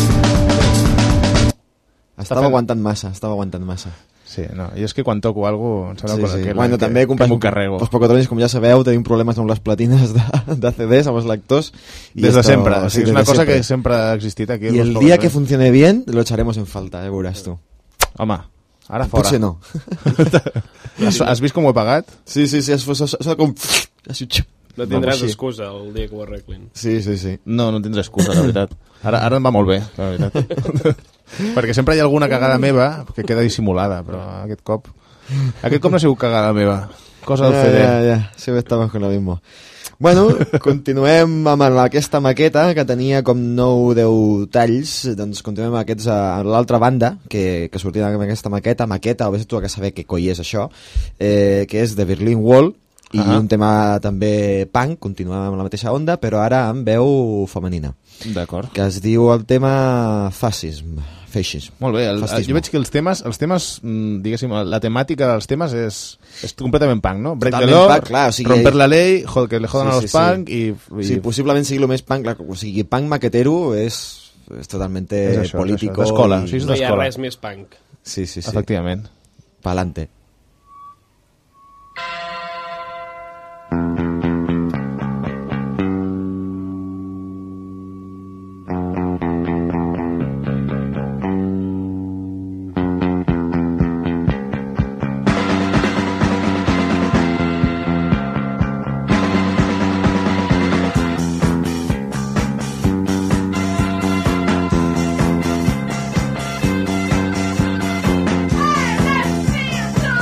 Estava fent- aguantant massa, estava aguantant massa. Sí, no, i és que quan toco alguna cosa, em sembla Sí, sí. que, Bueno, que, també, que companys, m'ho carrego. els pocotronis, com ja sabeu, tenim problemes amb les platines de, de C Ds, amb els lectors. i Des de esto- sempre, o sí, sigui, és desde una cosa siempre. que sempre ha existit aquí. Y en el los día Pocotronis. que funcione bien, lo echaremos en falta, eh, veuràs tu. Home, ara fora. Potser no. Has, has vist com ho he pagat? Sí, sí, sí, es, es, es, es com... No tindràs Vamos, sí. excusa el dia que ho arreglin. Sí, sí, sí. No, no tindré excusa, la veritat. Ara, ara em va molt bé, la veritat. Perquè sempre hi ha alguna cagada meva que queda dissimulada, però aquest cop... Aquest cop no ha sigut cagada meva. Cosa del Ja, C D. ja, ja, siempre estamos con lo mismo. Bueno, continuem amb aquesta maqueta que tenia com nou deu talls, doncs continuem amb aquests a l'altra banda que, que sortia amb aquesta maqueta, maqueta, o vés tu a saber què coi és això, eh, que és The Berlin Wall, i Ah. un tema també punk, continuem amb la mateixa onda, però ara amb veu femenina, D'acord. que es diu el tema fascism, feixism. Molt bé, el, Fascismo. jo veig que els temes, els temes mm, diguéssim, la temàtica dels temes és, és completament punk, no? Break the Totalment law, punk, clar, o sigui, romper la ley, jod, que le jodan Sí, a sí, los sí. punk i... i... Sí, possiblement sigui el més punk, clar, o sigui, punk maquetero és, és totalment És això, és político. això, d'escola, i- sí, és No hi ha d'escola. res més punk. Sí, sí, sí. Efectivament. Pa'lante. Hey, let's see you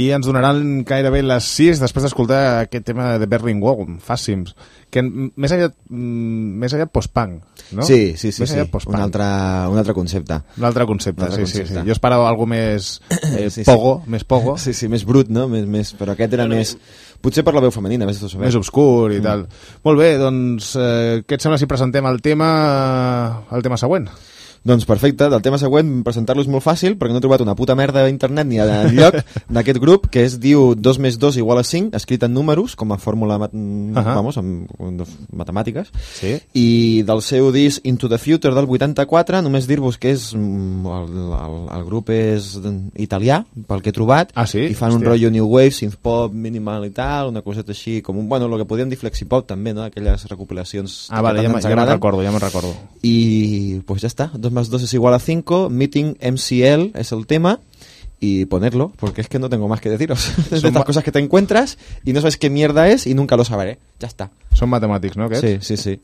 I ens donaran gairebé les sis després d'escoltar aquest tema de Berlin Wall, Fàssims, que més aviat, més aviat post-punk, no? Sí, sí, sí, més sí. Un, altre, un altre concepte. Un altre concepte, un altre sí, concepte. sí, sí. Jo esperava alguna més eh, sí, sí. pogo, més pogo. Sí, sí, més brut, no? Més, més, però aquest era no, més... Potser per la veu femenina, més, més obscur i mm. tal. Molt bé, doncs, eh, què et sembla si presentem el tema, el tema següent? Doncs perfecte, del tema següent presentar-lo és molt fàcil perquè no he trobat una puta merda a internet ni a lloc d'aquest grup que es diu dos més dos igual a cinc, escrit en números com a fórmula mat uh -huh. vamos, amb, amb matemàtiques sí. I del seu disc Into the Future del vuitanta-quatre només dir-vos que és el, el, el grup és italià pel que he trobat ah, sí? i fan Hòstia. un rotllo new wave, synth pop minimal i tal, una coseta així com un, bueno, el que podríem dir flexipop també, no? Aquelles recopilacions ah, vale, ja, ja me'n recordo, ja me'n recordo i pues ja està, dos más dos es igual a cinco, Meeting M C L es el tema y ponerlo, porque es que no tengo más que deciros. Es de estas cosas que te encuentras y no sabes qué mierda es y nunca lo sabré. Ya está. Son matemàtics, ¿no? Sí, sí, sí.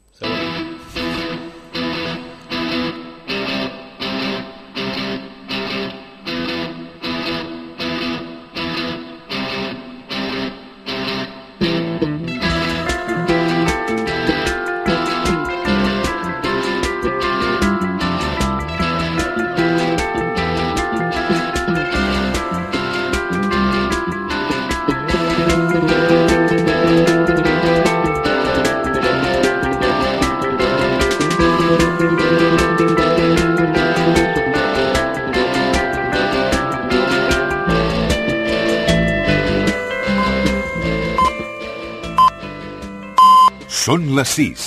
Són les sis.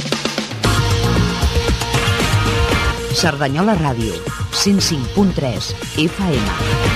Cerdanyola Ràdio, cent cinc punt tres F M.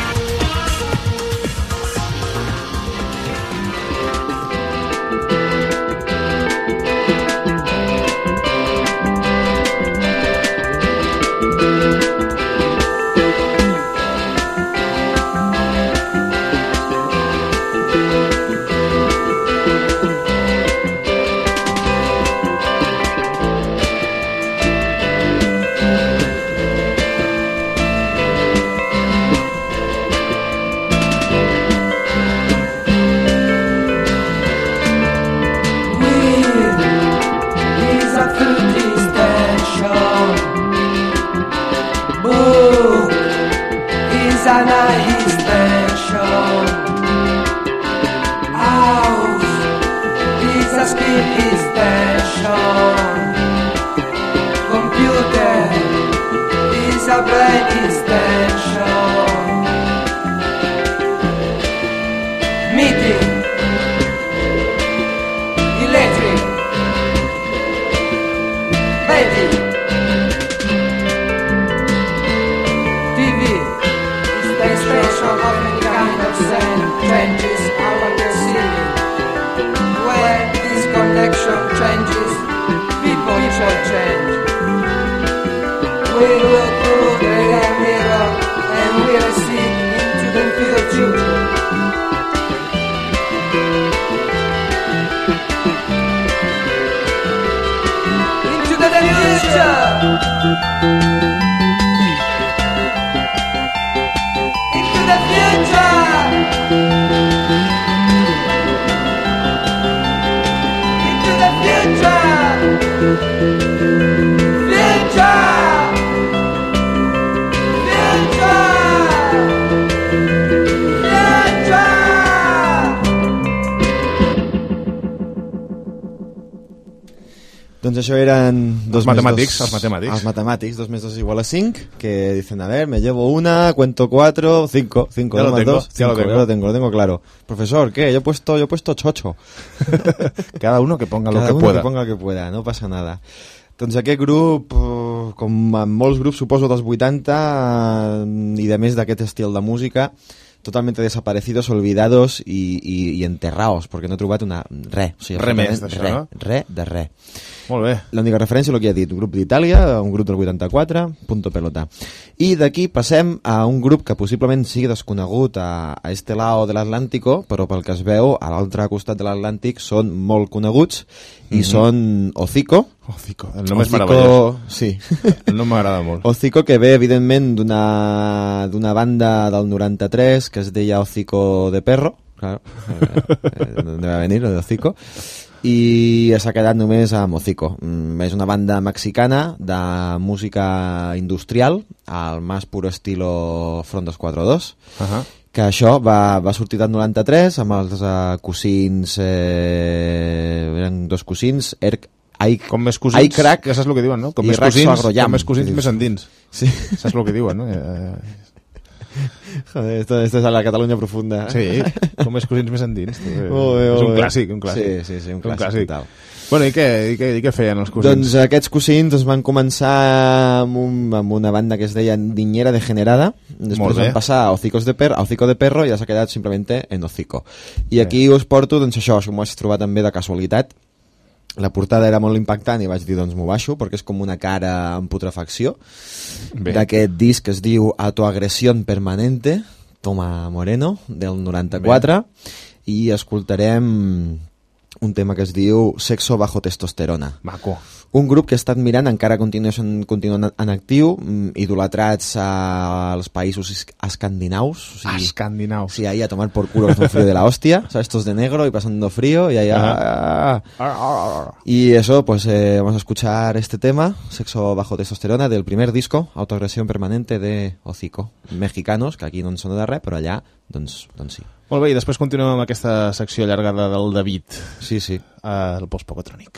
Doncs això eren dos els matemàtics, dos, els matemàtics. Els matemàtics, dos més dos igual a cinc, que dicen, a ver, me llevo una, cuento cuatro, cinco, cinco, ya lo tengo, dos, cinco, ya lo tengo. Ya lo tengo, lo tengo claro. Profesor, ¿qué? Yo he puesto, yo he puesto chocho. Cada uno que ponga Cada lo que uno pueda. que ponga lo que pueda, no passa nada. Doncs aquest grup, com en molts grups, suposo, dels vuitanta, i de més d'aquest estil de música, totalmente desaparecidos, olvidados y, y, y enterrados, porque no he trobat una... Re. O sigui, re més d'això, re, no? Re de re. Molt bé. L'única referència és el que ja he dit, un grup d'Itàlia, un grup del vuitanta-quatre, Punto Pelota. I d'aquí passem a un grup que possiblement sigui desconegut a, a este lao de l'Atlàntico, però pel que es veu, a l'altre costat de l'Atlàntic són molt coneguts i mm-hmm. són Hocico. Hocico, el nom Hocico, és meravellós. Sí. El nom m'agrada molt. Hocico, que ve, evidentment, d'una d'una banda del noranta-tres que es deia Hocico de Perro. Claro, eh, d'on va venir, lo de Hocico. I s'ha quedat només amb Hocico. Mm, és una banda mexicana de música industrial, al más puro estilo Front dos quatre dos, uh-huh. que això va, va sortir del noranta-tres amb els uh, cosins, eh, eren dos cosins, Erc, Ai, com més cosins, Ai-Crac, ja saps el que diuen, no? Com més cosins, com més cosins més endins. Sí. Saps el que diuen, no? Eh... Joder, esto, esto es a la Catalunya profunda. Sí, com més cosins més endins. Oh, bé, oh, és un bé. clàssic, un clàssic. Sí, sí, sí, un clàssic, un clàssic. Total. Bueno, i què, i, què, i què feien els cosins? Doncs aquests cosins es van començar amb, un, amb una banda que es deia Niñera Degenerada, després van passar a Hocicos de Perro, a Hocico de Perro i ja s'ha quedat simplement en Hocico. I aquí us porto, doncs això, això m'ho vaig trobar també de casualitat. La portada era molt impactant i vaig dir, doncs m'ho baixo, perquè és com una cara en putrefacció d'aquest disc que es diu Autoagresión Permanente, Toma Moreno, del noranta-quatre. Bé. I escoltarem un tema que es diu Sexo bajo testosterona. Maco. Un grup que he estat mirant, encara continua, continua en actiu, idolatrats als països escandinaus. O sigui, escandinaus. Sí, ahí a tomar por culo que hace un frío de la hostia, ¿sabes? Estos de negro y pasando frío y allá... Ah, ah, ah. Y eso, pues eh, vamos a escuchar este tema, Sexo bajo testosterona, del primer disco, Autoagresión Permanente de Hocico. Mexicanos, que aquí no en sona de res, però allà, doncs, doncs sí. Molt bé, i després continuem amb aquesta secció allargada del David. Sí, sí. Uh, el post-pogotrònic.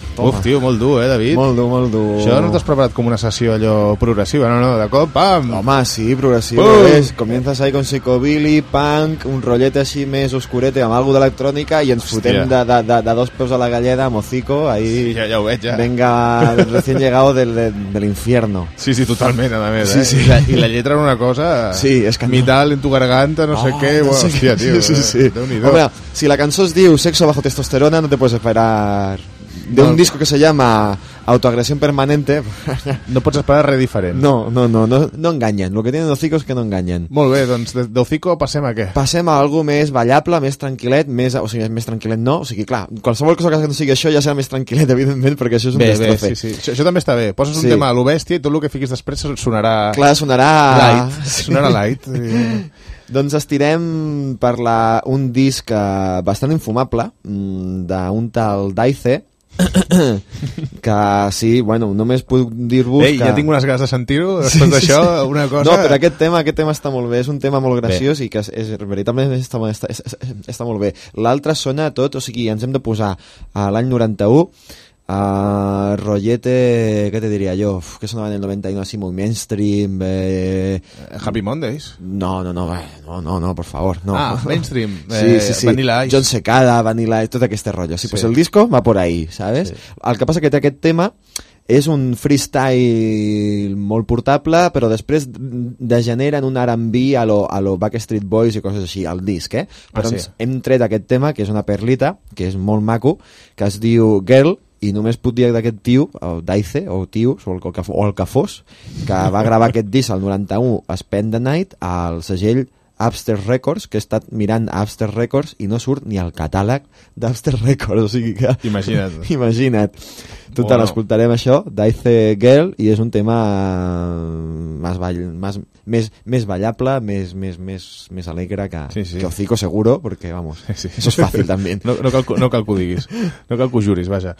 Toma. Uf, tio, molt dur, eh, David? Molt dur, molt dur. Això no t'has preparat com una sessió allò progressiva, no, no, de cop, pam! Home, sí, progressivo Pum. és. Comienzas ahí con psicobilly, punk, un rollete així més oscurete amb algo d'electrònica i ens Hòstia. fotem de, de, de, de dos peus a la galleda, mocico, ahí... Sí, ja, ja ho veig, ja. Venga, recién llegado del, del, del infierno. Sí, sí, totalment, a més, Sí, eh? sí. I, la, I la lletra era una cosa... Sí, és que no. Mital en tu garganta, no, sé què... no Bueno, sé hòstia, què. tio, Sí, sí, sí. eh? Déu-n'hi-do. Hombre, si la cançó es diu Sexo bajo testosterona, no te puedes esperar de un No. disco que se llama Autoagresión Permanente. No pots esperar res diferent. No, no, no, no, no enganyen. Lo que tienen hocico es que no enganyen. Molt bé, doncs de- d'hocico passem a què? Passem a algo més ballable, més tranquil·let, més, o sigui, més tranquil·let no, o sigui, clar, qualsevol cosa que no sigui això ja serà més tranquil·let, evidentment, perquè això és un Bé, bé, destrofe. sí, sí. Això, això també està bé. Poses un Sí. tema a lo bèstia i tot el que fiquis després sonarà... Clar, sonarà... Light. Sonarà light. Doncs estirem per la, un disc eh, bastant infumable mm, d'un tal Daize que sí, bueno, només puc dir-vos Ei, que... ja tinc unes ganes de sentir-ho, després d'això, una cosa... No, però aquest tema, aquest tema està molt bé, és un tema molt graciós bé. I que és, és, veritablement està, està, està, està molt bé. L'altre sona tot, o sigui, ens hem de posar a l'any noranta-u, Uh, rollete, ¿qué te diría yo? Uf, que sonaba en el noventa y uno así muy mainstream. Eh... Happy Mondays. No, no, no, no, no, no, por favor. No. Ah, mainstream. Sí, eh, sí, sí. Vanilla Ice. John Secada, Vanilla Ice, tot aquest rotllo. Sí, Sí. pues el disco va por ahí, ¿sabes? Sí. El que passa que té aquest tema és un freestyle molt portable, però després degenera en un R and B a lo, a lo Backstreet Boys i coses així, al disc, eh? Però Ah, sí? ens hem tret aquest tema, que és una perlita, que és molt maco, que es diu Girl, i només puc dir d'aquest tio, o Daize, o tio, o el, que, o el que fos, que va gravar aquest disc al noranta-u, Spend the Night, al segell Upstairs Records, que he estat mirant Upstairs Records i no surt ni al catàleg d'Upstairs Records, o sigui que... Imagina't. Imagina't. Total, Bueno. escoltarem això, Daize Girl, i és un tema més, ball, més, més, més ballable, més, més, més, més alegre que, Sí, sí. que Hocico seguro, porque vamos, Sí. eso es fácil también. No, no, cal, que- no cal que ho diguis. No cal que ho juris, vaja.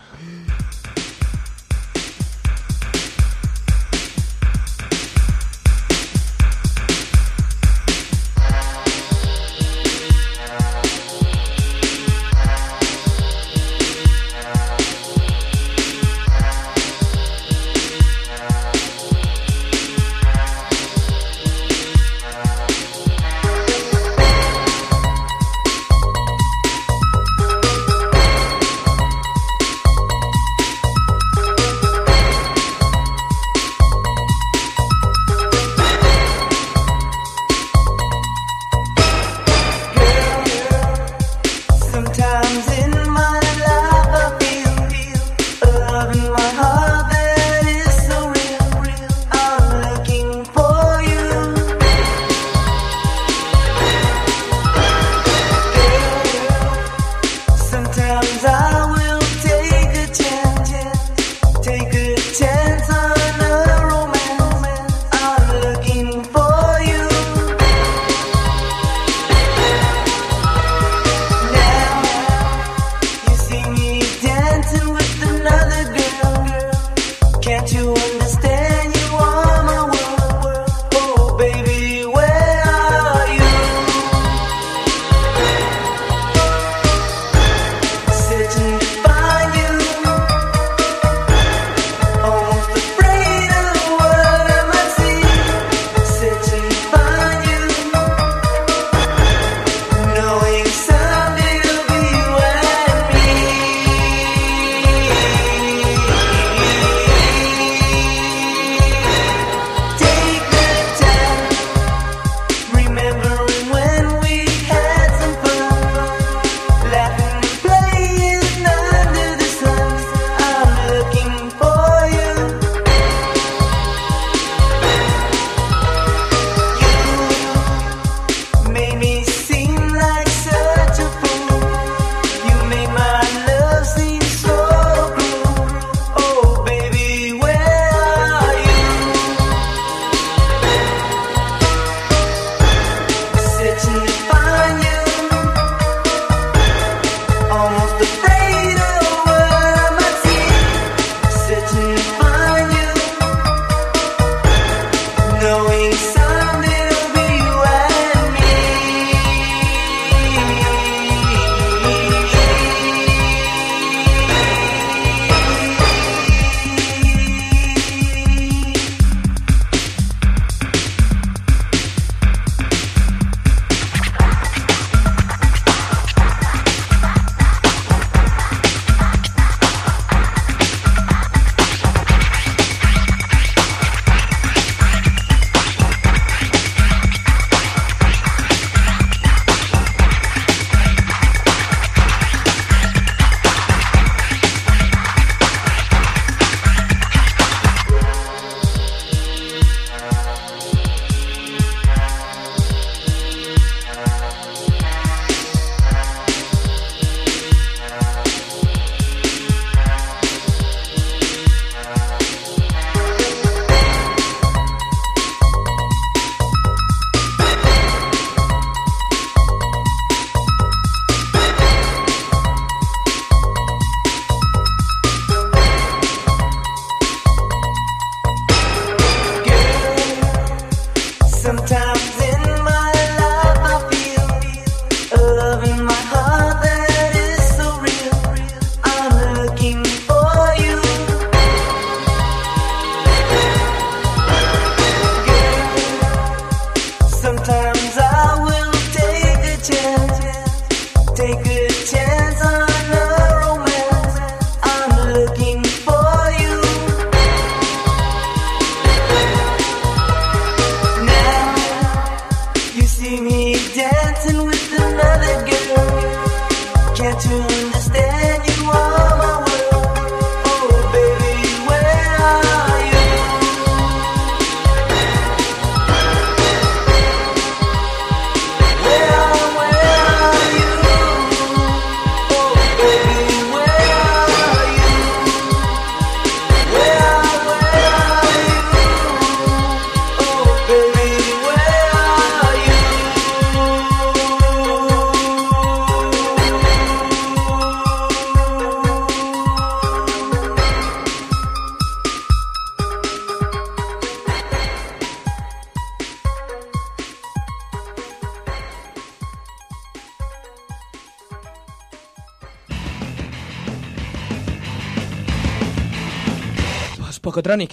Vamos, Pocotronic.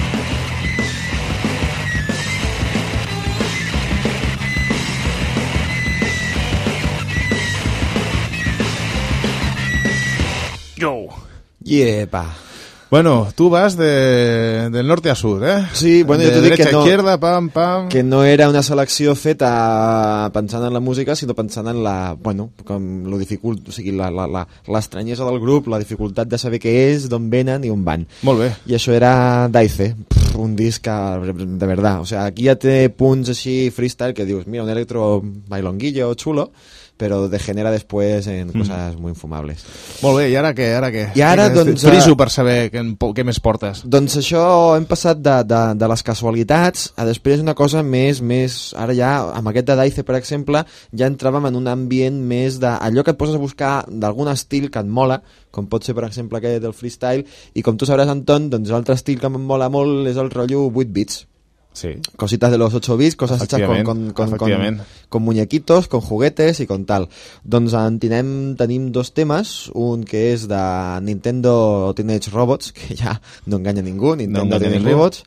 Yo. Yepa. Bueno, tú vas de, del norte a sur, eh? Sí, bueno, de jo t'ho dic derecha que no, a izquierda, pam, pam... que no era una selecció feta pensant en la música, sinó pensant en la, bueno, com lo dificult, o sigui, la, la, la, l'estranyesa del grup, la dificultat de saber què és, d'on venen i on van. Molt bé. I això era Daize, Pff, un disc que, de verdad, o sea, aquí ja té punts així freestyle que dius, mira, un electro bailonguillo xulo, però degenera després en Mm. coses molt infumables. Molt bé, i ara què? Ara què? I ara, Estic doncs... friso per saber què, què més portes. Doncs això, hem passat de, de, de les casualitats a després una cosa més, més... Ara ja, amb aquest de Daize, per exemple, ja entràvem en un ambient més de... Allò que et poses a buscar d'algun estil que et mola, com pot ser, per exemple, aquest del freestyle, i com tu sabràs, Anton, doncs l'altre estil que em mola molt és el rotllo vuit bits. Sí. Cositas de los ocho bits, cosas hechas con, con, con, con, con muñequitos, con juguetes i con tal. Doncs en tenim, tenim dos temes, un que és de Nintendo Teenage Robots, que ja no enganya ningú, Nintendo no Teenage ningú. Robots,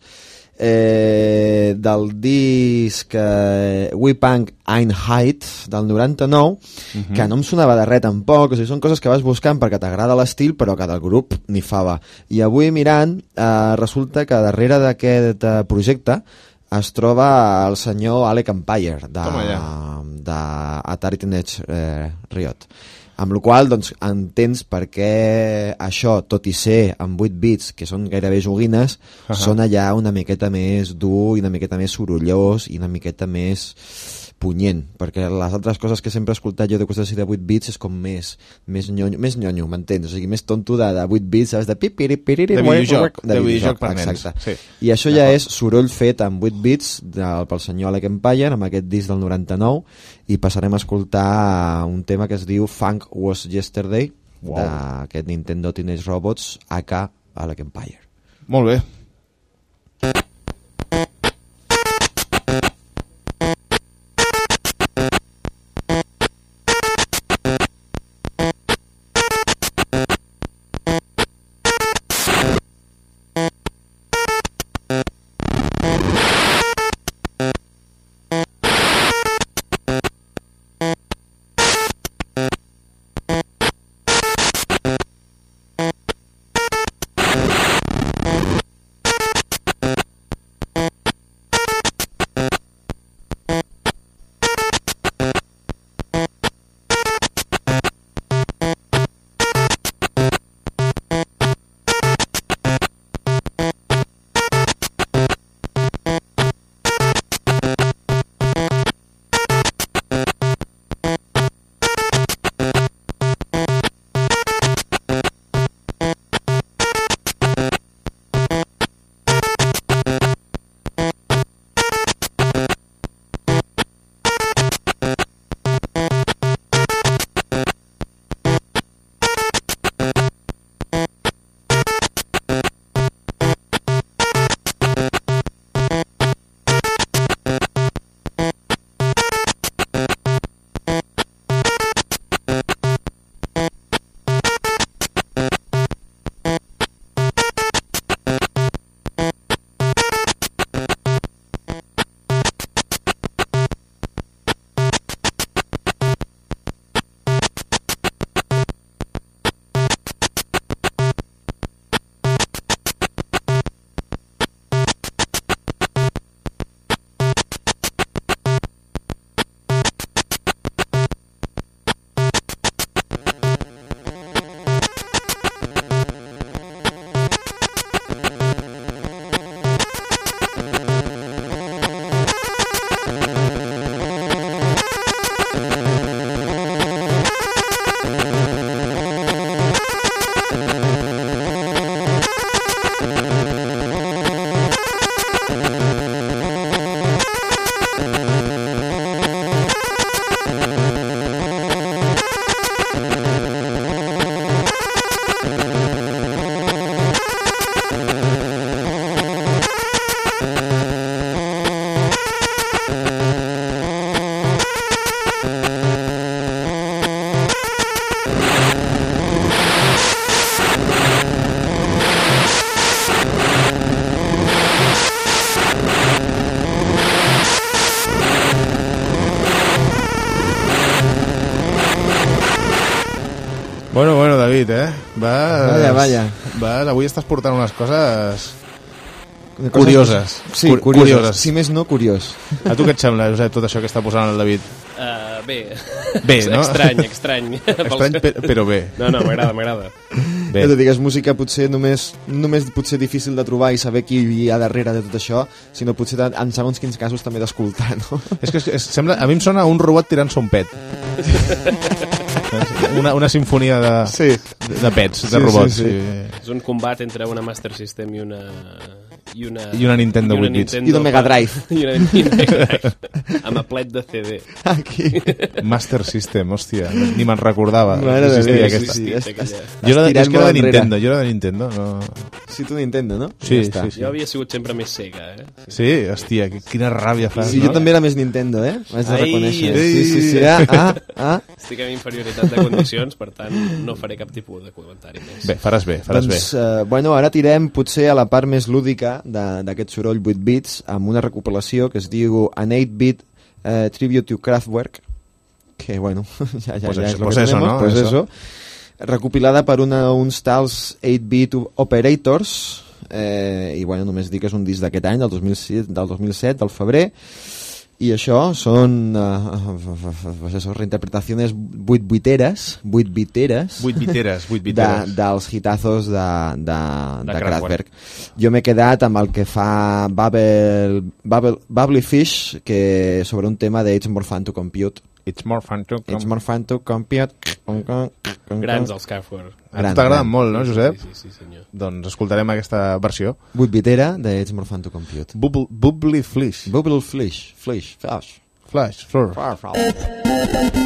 eh, del disc eh, We Punk Einheit del noranta-nou, Mhm. que no em sonava de res tampoc, o sigui, són coses que vas buscant perquè t'agrada l'estil, però que del grup ni fava. I avui mirant, eh, resulta que darrere d'aquest eh, projecte es troba el senyor Alec Empire de, Toma de Atari Teenage eh, Riot. Amb la qual doncs, entens per què això, tot i ser amb vuit bits, que són gairebé joguines, Uh-huh. sona ja una miqueta més dur i una miqueta més sorollós i una miqueta més punyent, perquè les altres coses que sempre he escoltat jo de coses així de vuit bits és com més, més nyonyo, més nyonyo, m'entens? O sigui, més tonto de, de vuit bits, saps? De pipiripiriri... De videojoc, de de videojoc, videojoc per nens. exacte. Sí. I això ja és soroll fet amb vuit bits del, pel senyor Alec Empire, amb aquest disc del noranta-nou, i passarem a escoltar un tema que es diu Funk Was Yesterday, Wow. d'aquest Nintendo Teenage Robots, aka Alec Empire. Molt bé. David, eh? Vas... Vaya, vaya. Vas, avui estàs portant unes coses... Coses- curioses. Sí, Cur- curioses. curioses. Si més no, curiós. A tu què et sembla, Josep, tot això que està posant el David? Uh, bé. Bé, no? Estrany, estrany. Estrany, per- però bé. No, no, m'agrada, m'agrada. Bé. És a dir, que és música potser només, només potser difícil de trobar i saber qui hi ha darrere de tot això, sinó potser de- en segons quins casos també d'escoltar, no? És que es, es, sembla, a mi em sona un robot tirant-se un pet. Una, una sinfonia de, sí. de, de pets, de Sí, robots. sí, sí. Sí. És un combat entre una Master System i una... I una, I una Nintendo i una vuit bits. Nintendo I una Mega Drive. I una, i una Mega Drive. Amb aplet de C D. Aquí. Master System, hòstia, ni me'n recordava. Mare de existia Déu, aquesta. sí, sí, es- es- Jo era, estirant és que era molt de enrere. Nintendo, jo era de Nintendo. No... Sí, tu Nintendo, no? Sí, Ja està. sí, sí. Jo havia sigut sempre més cega, eh? Sí, hòstia, que- quina ràbia fas, Sí, no? jo també era més Nintendo, eh? Ho haig de Ai, reconèixer. ei. Sí, sí, sí. Ah, ah, ah. Estic en inferioritat de condicions, per tant, no faré cap tipus de comentari més. Bé, faràs bé, faràs Doncs, eh, bueno, ara tirem potser a la part més lúdica de- d'aquest soroll vuit bits amb una recopilació que es diu An eight bit eh, Tribute to Kraftwerk, que, bueno, ja, ja, Pues ja eso, és lo pues que eso, tenemos, ¿no? pues Eso. eso. Recopilada per una, uns tals eight bit operators, eh, i, bueno, només dic que és un disc d'aquest any, del dos mil set, del dos mil set, del febrer, i això són uh, pues eso, reinterpretaciones vuit biteres, vuit biteres, Vuit biteres, vuit de, biteres. dels hitazos de, de, de, de Kraftwerk. Kraftwerk. Jo m'he quedat amb el que fa Babel, Babel, Bubbly Fish, que sobre un tema de It's More Fun to Compute. It's more fun to... It's more fun to compute. Grans els Kraftwerk. A tu t'agraden gran. molt, no, Josep? Sí, sí, sí, senyor. Doncs escoltarem aquesta versió. Vuit bitera de It's More Fun to Compute. Bubble, bubbly Flish. Bubble Flish. Flish. Flash. Flash, flor. Far, far.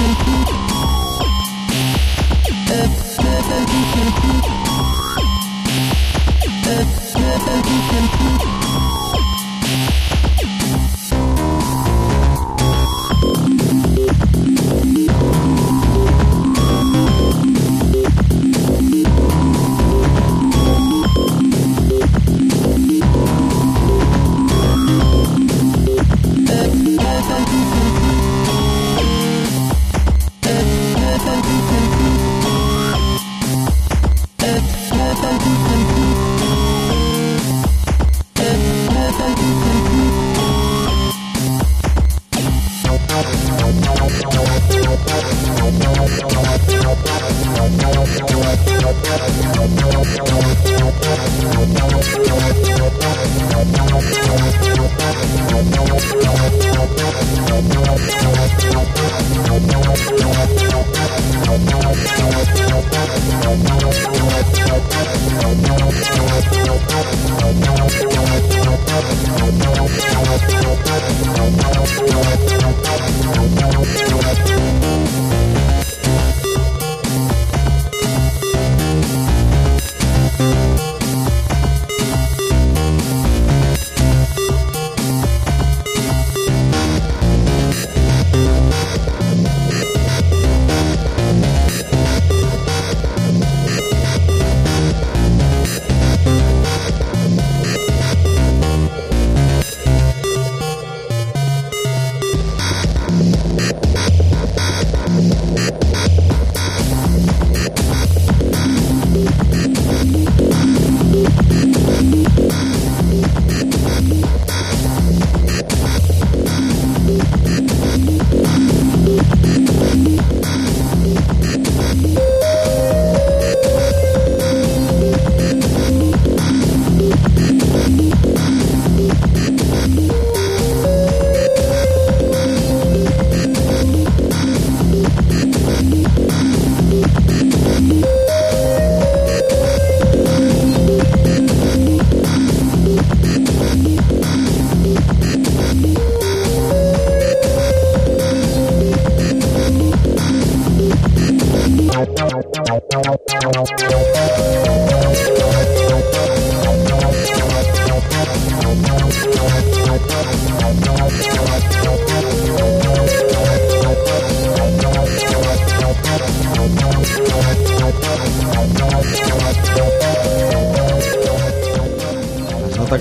Thank you.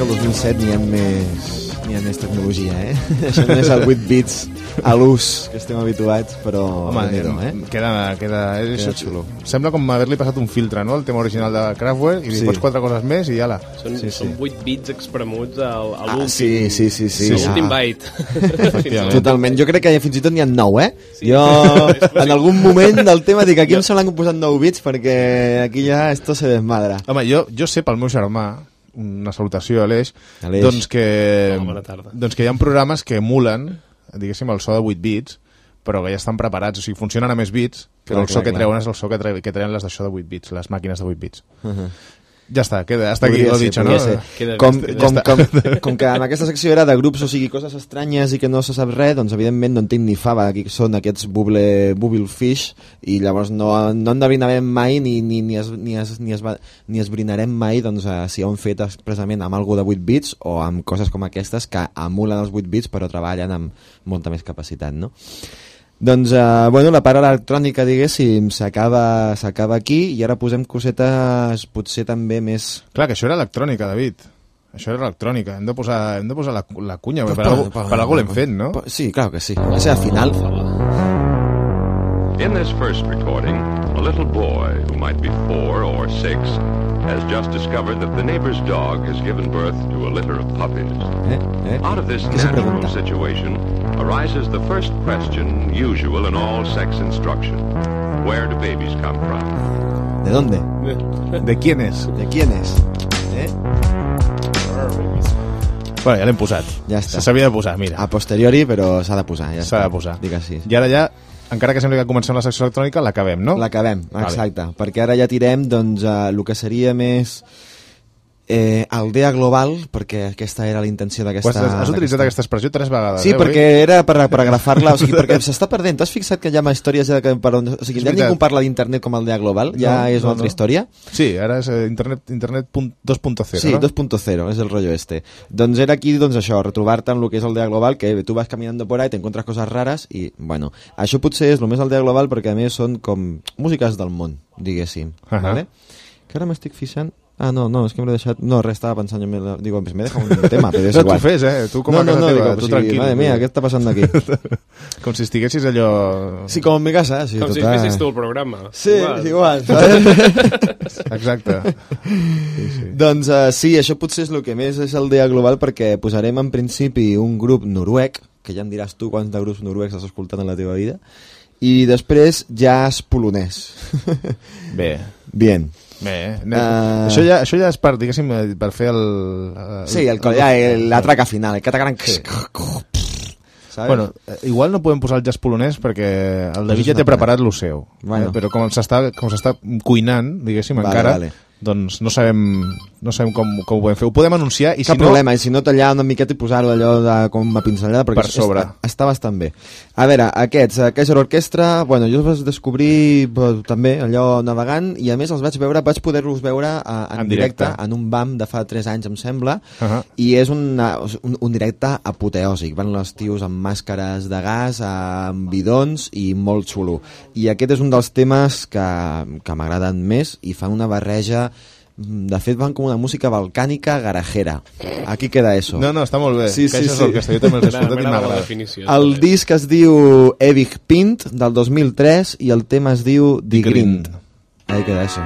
el dos mil set n'hi ha més... n'hi ha més tecnologia, eh? Això no és el vuit bits a l'ús que estem habituats, però... Home, Nero, eh? queda... queda, és, Queda xulo. Sembla com haver-li passat un filtre, no?, el tema original de Kraftwerk, i li Sí. pots quatre coses més i ala. Són, Sí, sí. són vuit bits expremuts al, a Ah, l'últim. sí, sí, sí, sí. a l'últim Ah. byte. Efectivament. Totalment, jo crec que fins i tot n'hi ha nou, eh? Sí. Jo, en algun moment del tema, dic, aquí em sembla que hem posat nou bits perquè aquí ja esto se desmadra. Home, jo, jo sé pel meu germà, una salutació a l'Eix, Aleix. doncs que, Hola, bona tarda. doncs que hi ha programes que emulen, diguéssim, el so de vuit bits, però que ja estan preparats, o sigui, funcionen a més bits, però Clar, el so clar, que clar. treuen és el so que, tre que treuen les d'això de vuit bits, les màquines de vuit bits. Uh -huh. Ja està, queda, hasta aquí Podria lo ser, dicho, no? podria ser. Queda Com, vist, ja com, està. com, com que en aquesta secció era de grups, o sigui, coses estranyes i que no se sap res, doncs evidentment no entenc ni fava aquí són aquests bubble, bubble fish, i llavors no, no endevinarem mai ni, ni, ni, es, ni, es, ni, es, va- ni esbrinarem mai doncs, eh, si ho han fet expressament amb algú de vuit bits o amb coses com aquestes que emulen els vuit bits però treballen amb molta més capacitat, no? Doncs, eh, bueno, la part electrònica, diguéssim, s'acaba s'acaba aquí i ara posem cosetes potser també més... Clar, que això era electrònica, David. Això era electrònica. Hem de posar, hem de posar la, la cunya, Pues per, posa, algú, posa, per algú l'hem posa. fet, no? Po- Sí, claro que sí. Ese al final. In this first recording, a little boy who might be four or six has just discovered that the neighbor's dog has given birth to a litter of puppies. Eh? Eh? Out of this ¿Qué se natural pregunta? situation arises the first question usual in all sex instruction. Where do babies come from? ¿De dónde? De quién és? ¿De quién es? Eh? Bueno, ja l'hem posat. Ja està. Se s'havia de posar, mira. A posteriori, però s'ha de posar. Ja S'ha està. de posar. Digue així. I ara ja, encara que sembli que comencem la secció electrònica, l'acabem, no? L'acabem, Vale. exacte. Perquè ara ja tirem doncs, a el que seria més eh, aldea global, perquè aquesta era la intenció d'aquesta... Has, has utilitzat d'aquesta- aquesta expressió tres vegades, Sí, eh, perquè avui? era per, per agafar-la, o sigui, perquè s'està perdent. T'has fixat que hi ha històries ja que per on... O sigui, És ja veritat. ningú parla d'internet com aldea global, ja No, és una no, altra no. història. Sí, ara és eh, internet, internet punt- dos punto cero, Sí, no? dos punto cero, és el rollo este. Doncs era aquí, doncs això, retrobar-te en el que és aldea global, que tu vas caminando por ahí, te encuentras cosas raras i, bueno, això potser és el més aldea global perquè a més són com músiques del món, diguéssim. Ahà. Vale? Que ara m'estic fixant... Ah, no, no, és que m'he deixat... No, res, estava pensant... Jo me... Digo, pues me deja un tema, però és No, igual. tu fes, eh? Tu com a no, no, casa no, teva, digo, tu pues, tranquil. Madre mía, què està passant aquí? Com si estiguessis allò... Sí, com en mi casa, sí, Com si total. fessis tu el programa. Sí, Igual. igual, ¿sabes? Exacte. Sí, sí. Doncs uh, sí, això potser és el que més és aldea global perquè posarem en principi un grup noruec, que ja em diràs tu quants de grups noruecs has escoltat en la teva vida, i després jazz polonès. Bé. Bien. Bé, Uh, això, ja, això ja és per, diguéssim, eh, per fer el... el Sí, el, ja, el, la traca final, el catacran... Sí. ¿Sabes? Bueno, eh, igual no podem posar el jazz polonès perquè el David és ja té una pena. preparat el seu. Bueno. Eh, però com s'està com s'està cuinant, diguéssim, Vale, encara, vale. doncs no sabem, no sabem com, com ho podem fer. Ho podem anunciar i Cap si no... problema, i si no tallar una miqueta i posar-ho allò de, com a pinzellada perquè Per sobre. Està, està bastant bé. A veure, aquests, eh, Kaiser Orchestra, bueno, jo els vaig descobrir eh, també allò navegant i a més els vaig veure, vaig poder-los veure eh, en, En directe, directe. en un B A M de fa tres anys em sembla, Uh -huh. i és una, un, un directe apoteòsic, van els tios amb màscares de gas, amb bidons i molt xulo. I aquest és un dels temes que, que m'agraden més i fan una barreja. De fet, van com una música balcànica garajera. Aquí queda eso. No, no, està molt bé. Sí, sí, Caixes sí. d'orquestra, jo també els he escoltat i M'agrada la m'agrada. definició. El disc es diu Evig Pint, del dos mil tres, i el tema es diu Die Grind. Ahí queda eso.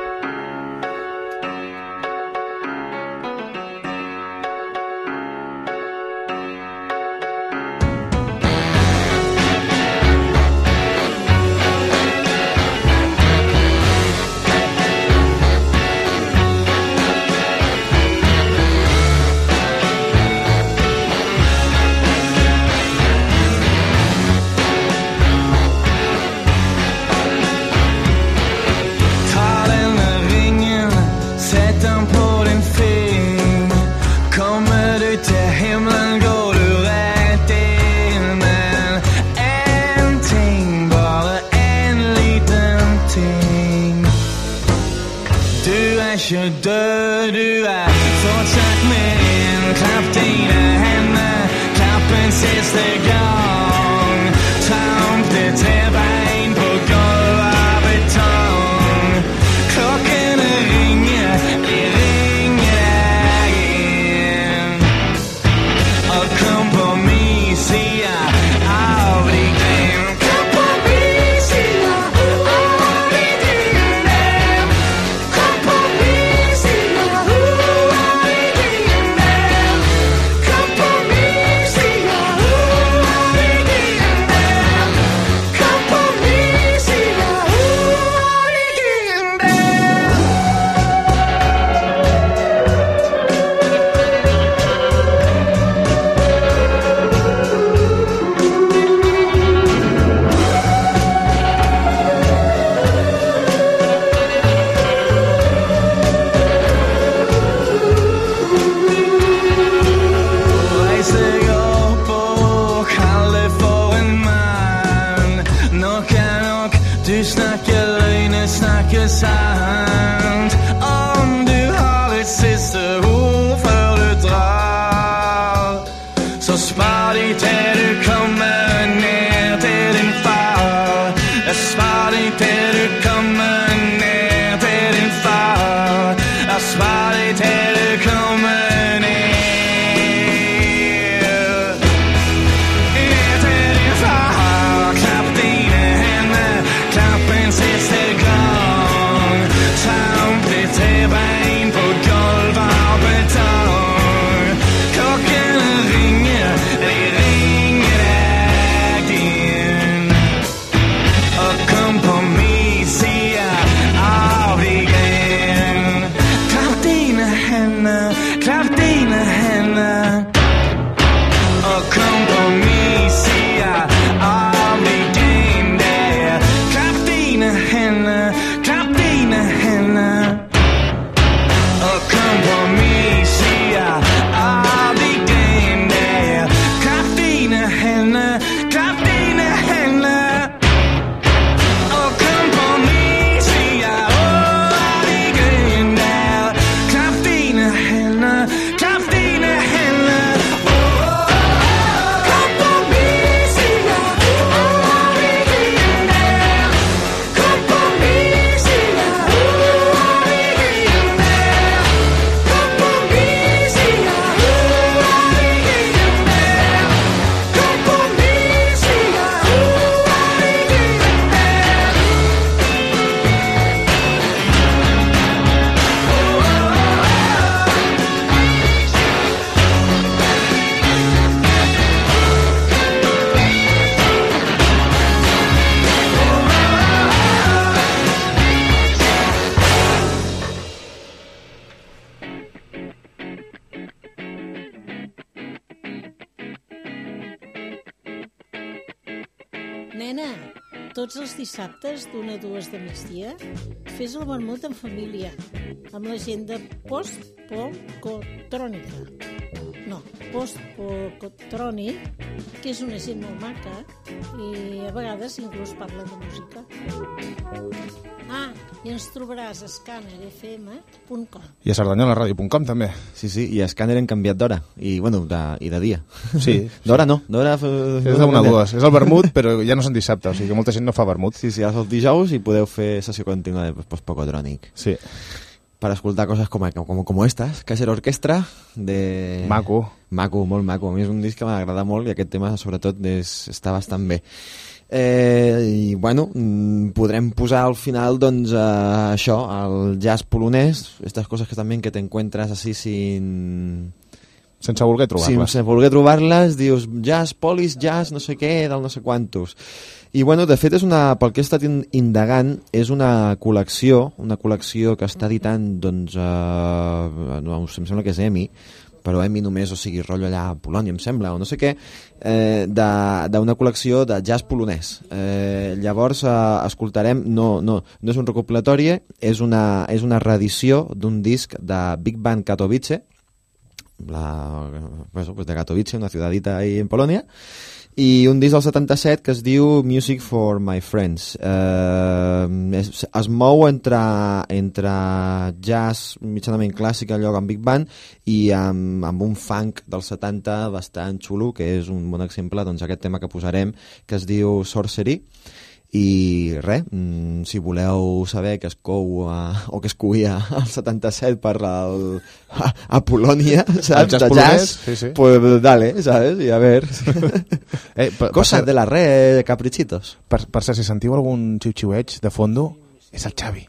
Talende ringen, sätt den på din finger. Kommer du till himlen går du rätt in. Men en ting, bara en liten ting. Du är inte död, du är fortsatt min. Klapp dina händer, klapp en sista gång. Tramp ditt träbein på golv av betong. Klockorna ringer, de ringer dig Så spar dig til du kommer ned til din far. Spar dig til du kommer ned til din far. Spar dig til du kommer ned ned til din far. Klap dine hænder, klap en sidste gang. Trampe til vejen på gulv og beton. Klokken ringer, de ringer dig ind. Og kom på min side af igen. Klap dine hænder, klap dine hænder. Og kom på min side af igen der. Klap dine hænder, klap dine hænder. Og kom på min side af igen der. Klap dine hænder, klap dine hænder. Og kom på min side af igen der. Klap dine hænder, klap dine hænder. Kom på min side af igen der. Kom på min side af igen der. Kom på min side af igen der. Kom på min side Nena, tots els dissabtes d'una a dues de migdia fes el vermut en família amb la gent de Post-Pocotrònica. No, Post-Pocotrònic, que és una gent molt maca i a vegades inclús parlen de música. Ah, i ens trobaràs a scanner f m punt com. I a cerdanyola ràdio punt com també. Sí, sí, i a Scanner hem canviat d'hora. I, bueno, de, i de dia. Sí. D'hora no. D'hora... És d'una a dues. És el vermut, però ja no són dissabte, o sigui que molta gent no fa vermut. Sí, sí, ara els dijous i podeu fer sessió contínua de Post-Pocotrònic. Sí. Per escoltar coses com, com, com estas, Kaiser Orquestra, de... Maco. Maco, molt maco. A mi és un disc que m'agrada molt i aquest tema, sobretot, és, està bastant bé. Eh, I, bueno, podrem posar al final, doncs, eh, això, el jazz polonès, estas coses que també que t'encuentres així sin... Sense voler trobar-les. Sense voler trobar-les, dius jazz, polis, jazz, no sé què, del no sé quantos. I, bueno, de fet, és una, pel que he estat indagant, és una col·lecció, una col·lecció que està editant, doncs, eh, no, em sembla que és EMI, però EMI només, o sigui, rotllo allà a Polònia, em sembla, o no sé què, eh, d'una col·lecció de jazz polonès. Eh, llavors, eh, escoltarem, no, no, no és un recopilatori, és una, és una reedició d'un disc de Big Band Katowice, la, pues, pues de Katowice, una ciudadita ahí en Polònia, i un disc del setanta-set que es diu Music for My Friends. Eh, es, es mou entre, entre jazz mitjanament clàssic, allò amb Big Band, i amb, amb un funk del setanta bastant xulo, que és un bon exemple, doncs, aquest tema que posarem, que es diu Sorcery. I res, si voleu saber que es cou a, o que es cuia al setanta-set per el, a, a Polònia, saps, de jazz, sí, sí. Pues dale, ¿sabes? I a ver... eh, per, Cosas per, de la red, caprichitos. Per, per ser, si sentiu algun xiu-xiueig de fondo, és el Xavi.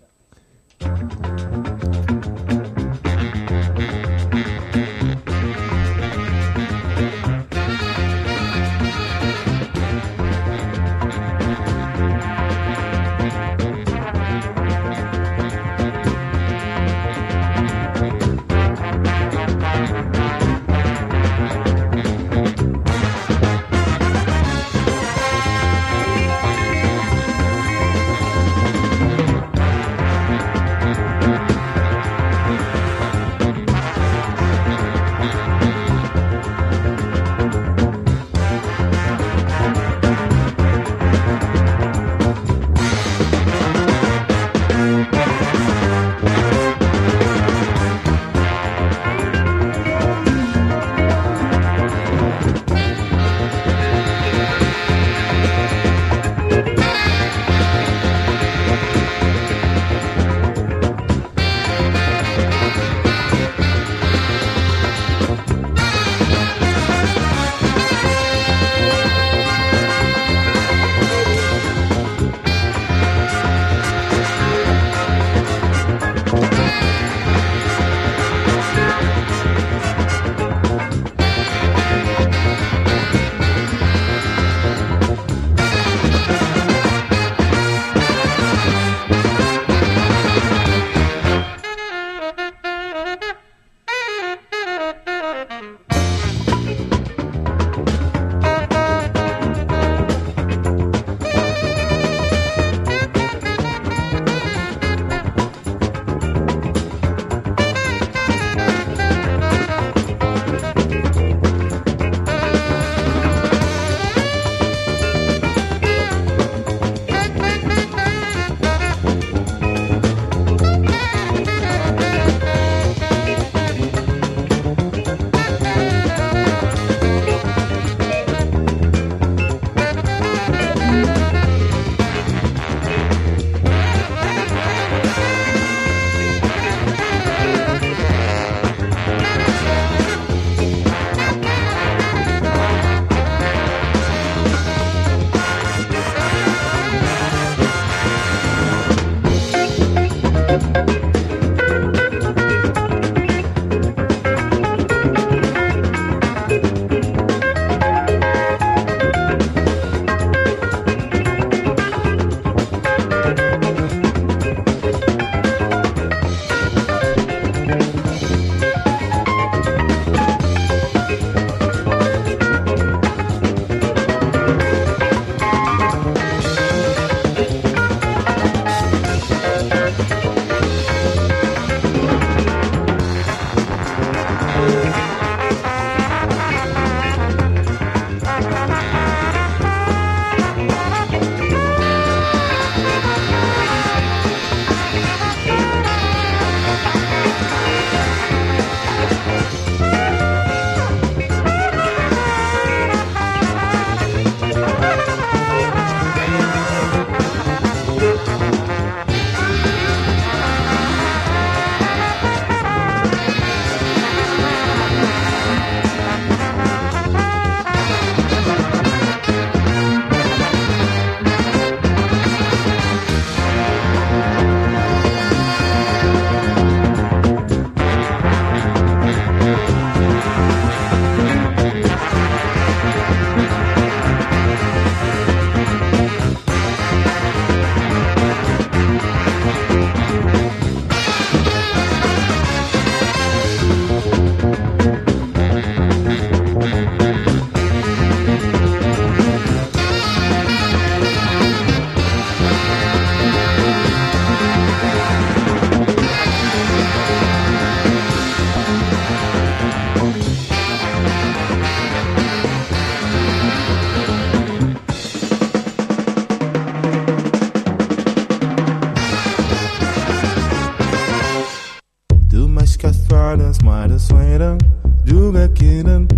president.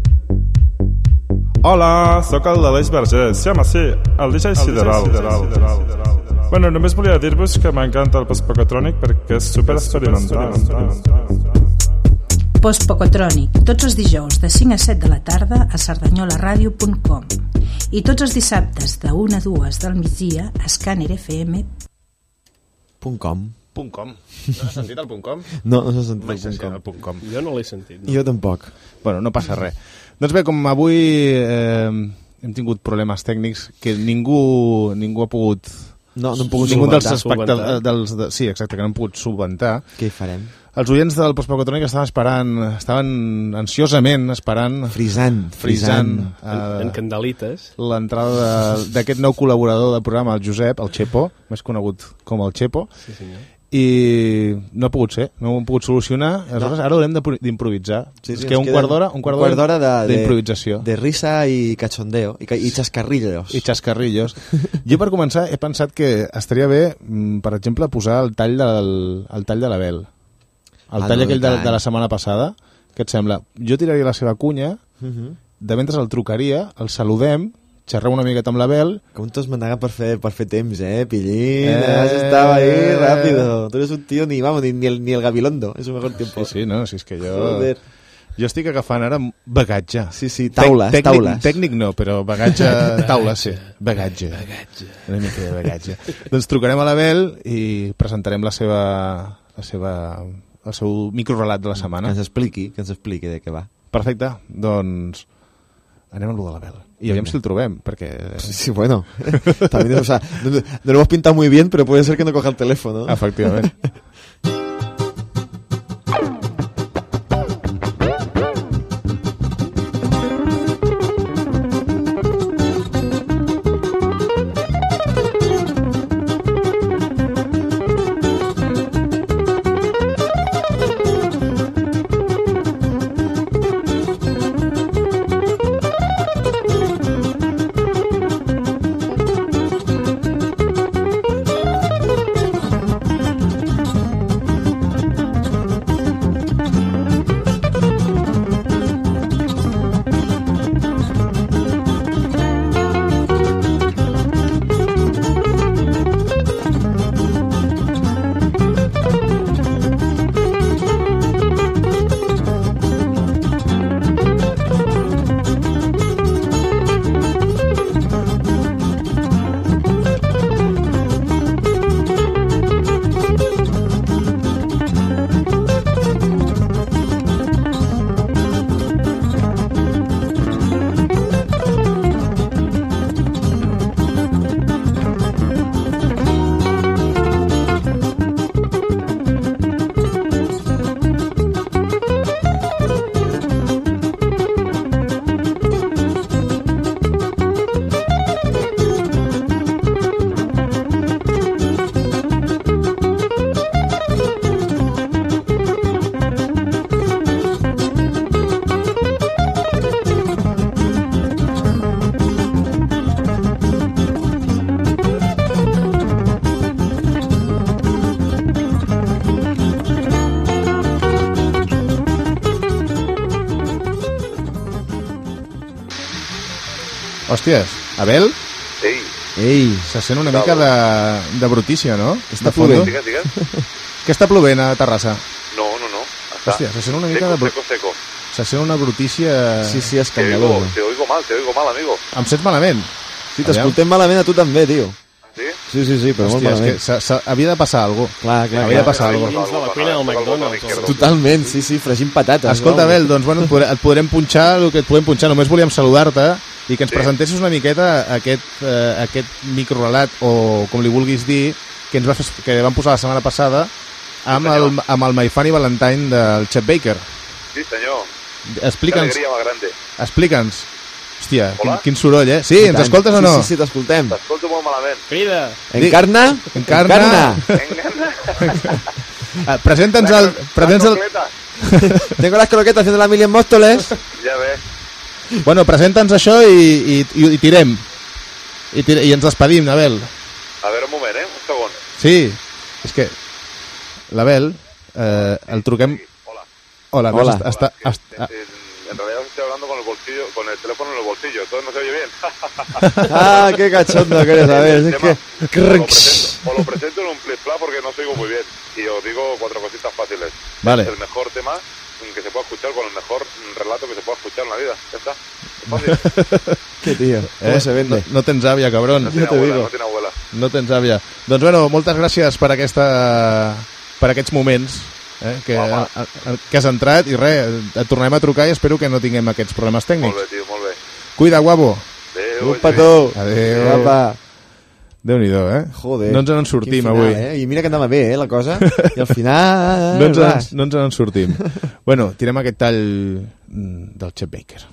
Hola, sóc el d'Aleix Vergés. Sí, home, sí, el D J Sideral. Bueno, només volia dir-vos que m'encanta el post-pocotrònic perquè és super experimental. Post-pocotrònic, tots els dijous de cinc a set de la tarda a cerdanyola ràdio punt com i tots els dissabtes de una a dues del migdia a scanner f m punt com. Punt com. No has sentit el punt com? No, no s'ha sentit Mai el punt com. el punt com. Jo no l'he sentit. No. Jo tampoc. Bueno, no passa res. Doncs bé, com avui eh, hem tingut problemes tècnics que ningú ningú ha pogut... No, no hem pogut ningú dels solventar. espectadors... Dels, de, sí, exacte, que no hem pogut solventar. Què hi farem? Els oients del Postpocotrònic estaven esperant, estaven ansiosament esperant... Frisant. Frisant. En, en candelites. L'entrada d'aquest nou col·laborador del programa, el Josep, el Chepo, més conegut com el Chepo. Sí, senyor. I no ha pogut ser, no ho hem pogut solucionar. Aleshores, no. Ara haurem d'improvisar. Sí, sí, és que un quart d'hora un quart d'hora d'improvisació. De, de risa i cachondeo, i, i chascarrillos. I chascarrillos. Jo, per començar, he pensat que estaria bé, per exemple, posar el tall del, el tall de l'Abel. El Ah, tall no, aquell de, tant. de la setmana passada. Què et sembla? Jo tiraria la seva cunya, Uh -huh. de mentre el trucaria, el saludem, xerrem una miqueta amb l'Abel. Com t'has mandat per fer, per fer temps, eh, Pillín? Eh... Has estado ahí rápido. Tú eres un tío ni, vamos, ni, ni, el, ni el Gabilondo. Es un mejor tiempo. Sí, sí, no, si és que jo... Joder. Jo estic agafant ara bagatge. Sí, sí, taules, Tec- tècnic, taules. Tècnic no, però bagatge, taula sí. Bagatge. Bagatge. Una mica de bagatge. Doncs trucarem a l'Abel i presentarem la seva, la seva, el seu microrelat de la setmana. Que ens expliqui, que ens expliqui de què va. Perfecte, doncs anem a lo de l'Abel. I aviam si el trobem, perquè... Sí, sí, bueno. También, o sea, no, no lo hemos pintado muy bien, pero puede ser que no coja el teléfono. Efectivament. Hòsties, Abel? Ei. Ei, se sent una mica de, de brutícia, no? Està De fondo. plovent. Digues, digues. Què està plovent a Terrassa? No, no, no. Està. Hòstia, se sent una mica seco, de... seco, seco. Se sent una brutícia... Sí, sí, Te oigo, escandaloso. te oigo mal, te oigo mal, amigo. Em sents malament? Sí, t'escoltem malament a tu també, tio. Sí? Sí, sí, sí, però molt Hòstia, és malament. que s'ha- s'ha- havia de passar alguna cosa. Clar, clar, Havia de clar. passar alguna Dins de la cuina del McDonald's. Totalment, sí, sí, fregint patates. Escolta, no? Abel, doncs bueno, et podrem, et podrem punxar el que et podem punxar. Només volíem saludar-te i que ens Sí. presentessis una miqueta aquest, eh, aquest microrelat, o com li vulguis dir, que ens va fer, que vam posar la setmana passada amb el, amb el My Funny Valentine del Chet Baker. Sí, senyor. Que Explica'ns, alegria más grande. explica'ns. Hòstia, quin, Hola? quin soroll, eh? Sí, I ens tant. escoltes o no? Sí, sí, sí, t'escoltem. T'escolto molt malament. Crida! Encarna? Encarna. Ah, presenta'ns el... Presenta'ns el... Croqueta. Tengo las croquetas haciendo la mil en Móstoles. Ja ve. Bueno, presenta'ns això i, i, i, i tirem. I, tire, I ens despedim, Abel. A veure, un moment, eh? Un segon. Sí, és que l'Abel, eh, el truquem... Hola. Hola, Hola. Està, està, Hola, està, és- és- en realidad estoy hablando con el bolsillo, con el teléfono en el bolsillo, entonces no se oye bien. Ah, qué cachondo que eres, a ver, es que... O lo presento, o lo presento en un flip-flap porque no se oigo muy bien. Y os digo cuatro cositas fáciles. Vale. Es el mejor tema que se pueda escuchar con el mejor relato que se pueda escuchar en la vida. Ya está. Fácil. Qué tío, com se vende. No, no tens àvia, cabron. No tiene abuela, no tiene abuela. No tens àvia. Doncs bueno, moltes gràcies per aquesta per aquests moments eh, que, a, a, que has entrat i res, et tornarem a trucar i espero que no tinguem aquests problemes tècnics. Molt bé, tio, molt bé. Cuida, guapo. Adéu. Un petó. Adéu. Guapa. Déu-n'hi-do, eh? Joder. No ens en sortim final, avui. Eh? I mira que anava bé, eh, la cosa. I al final... no, ens en, no ens en sortim. Bueno, tirem aquest tall del Chet Baker.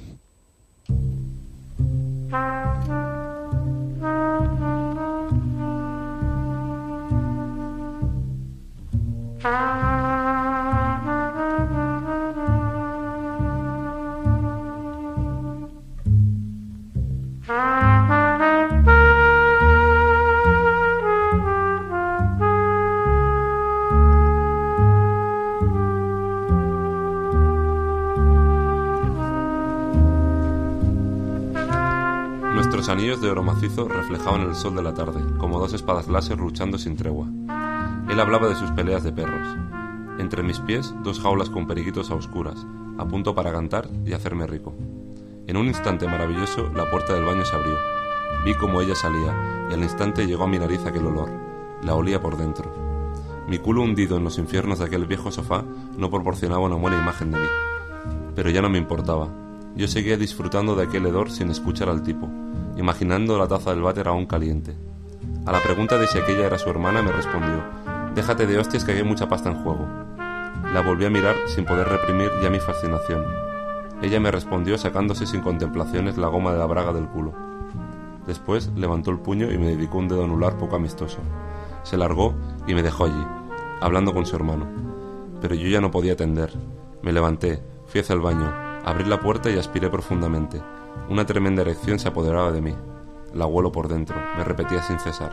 Nuestros anillos de oro macizo reflejaban el sol de la tarde, como dos espadas láser luchando sin tregua. Él hablaba de sus peleas de perros. Entre mis pies, dos jaulas con periquitos a oscuras, a punto para cantar y hacerme rico. En un instante maravilloso, la puerta del baño se abrió. Vi cómo ella salía, y al instante llegó a mi nariz aquel olor. La olía por dentro. Mi culo hundido en los infiernos de aquel viejo sofá no proporcionaba una buena imagen de mí. Pero ya no me importaba. Yo seguía disfrutando de aquel hedor sin escuchar al tipo, imaginando la taza del váter aún caliente. A la pregunta de si aquella era su hermana me respondió: déjate de hostias que hay mucha pasta en juego. La volví a mirar sin poder reprimir ya mi fascinación. Ella me respondió sacándose sin contemplaciones la goma de la braga del culo. Después levantó el puño y me dedicó un dedo anular poco amistoso. Se largó y me dejó allí, hablando con su hermano. Pero yo ya no podía atender. Me levanté, fui hacia el baño, abrí la puerta y aspiré profundamente. Una tremenda erección se apoderaba de mí. La huelo por dentro, me repetía sin cesar.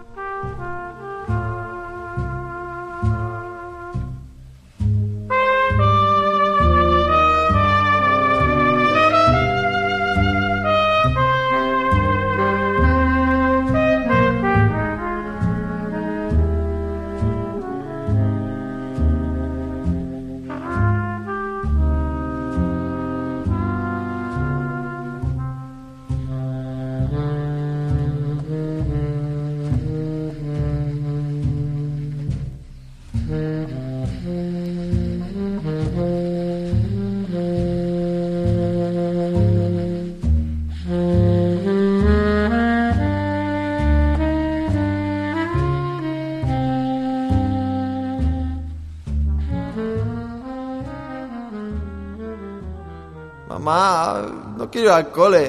Mamá, no quiero ir al cole.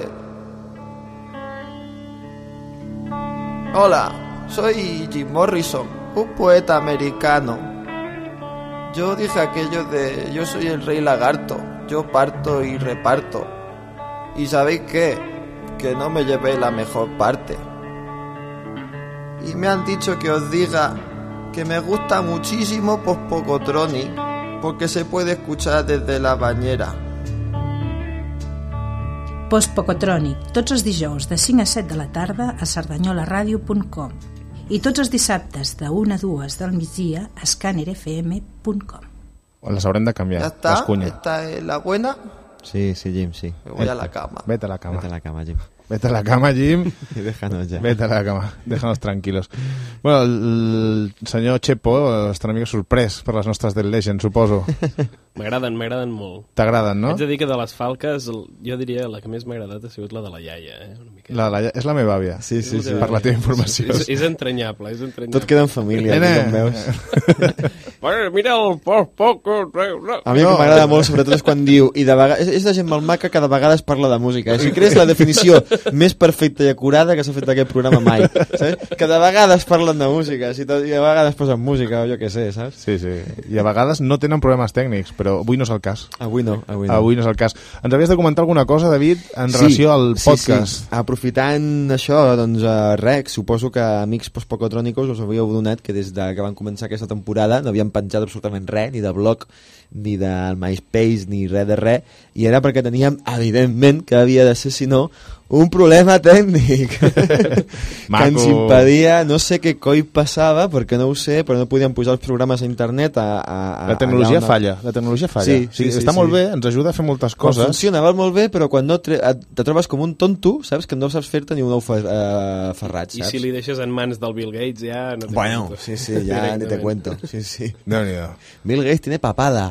Hola, soy Jim Morrison, un poeta americano. Yo dije aquello de yo soy el rey lagarto, yo parto y reparto. ¿Y sabéis qué? Que no me llevé la mejor parte. Y me han dicho que os diga que me gusta muchísimo Post-Pocotronic, porque se puede escuchar desde la bañera. Post-Pocotronic, tots els dijous de cinc a set de la tarda a cerdanyola ràdio punt com i tots els dissabtes de una a dues del migdia a scanner f m punt com. Les haurem de canviar, ¿Ya está? les cunyes. ¿Esta es la buena? Sí, sí, Jim, sí. Me voy a la cama. Vete a la cama. Vete a la cama, Jim. Vete a la cama, Jim. Y déjanos ya. Vete a la cama, déjanos tranquilos. Bueno, el, el senyor Chepo està una mica sorprès per les nostres Dead Legend, suposo. M'agraden, m'agraden molt. T'agraden, no? Haig de dir que de les falques, el- jo diria la que més m'ha agradat ha sigut la de la iaia, eh? Una mica. La, la, és la meva àvia. Sí, sí, sí. Per la teva informació. És, és entranyable, és entranyable. Tot queda en família, Nena. com veus. Bueno, mira el poc-poc... A mi el que m'agrada molt, sobretot, és quan diu, i de vegades, és de gent molt maca que de vegades parla de música. Eh? Si creus la definició més perfecta i acurada que s'ha fet aquest programa mai, saps? Que de vegades parlen de música i de vegades posen música o jo què sé, saps? Sí, sí, i a vegades no tenen problemes tècnics, però avui no és el cas. Avui no, avui no. Avui no és el cas. Ens havies de comentar alguna cosa, David, en sí, relació al podcast. Sí, sí. Aprofitant això, doncs, uh, res, suposo que amics postpocotrònicos us havíeu donat que des de que van començar aquesta temporada no havien penjat absolutament res, ni de blog, ni del MySpace, ni res de res, i era perquè teníem, evidentment, que havia de ser, si no, un problema tècnic que ens impedia, no sé què coi passava, perquè no ho sé, però no podíem pujar els programes a internet a, a, a, la tecnologia una... falla, la tecnologia falla. Sí, sí, sí, està sí, molt sí. bé, ens ajuda a fer moltes coses. Quan funciona, val molt bé, però quan no te, te trobes com un tonto, saps, que no saps fer-te ni un ou uh, ferrat, saps? I si li deixes en mans del Bill Gates ja no te bueno, cuento. sí, sí, ya ni te cuento. Sí, sí. No, no. Bill Gates tiene papada.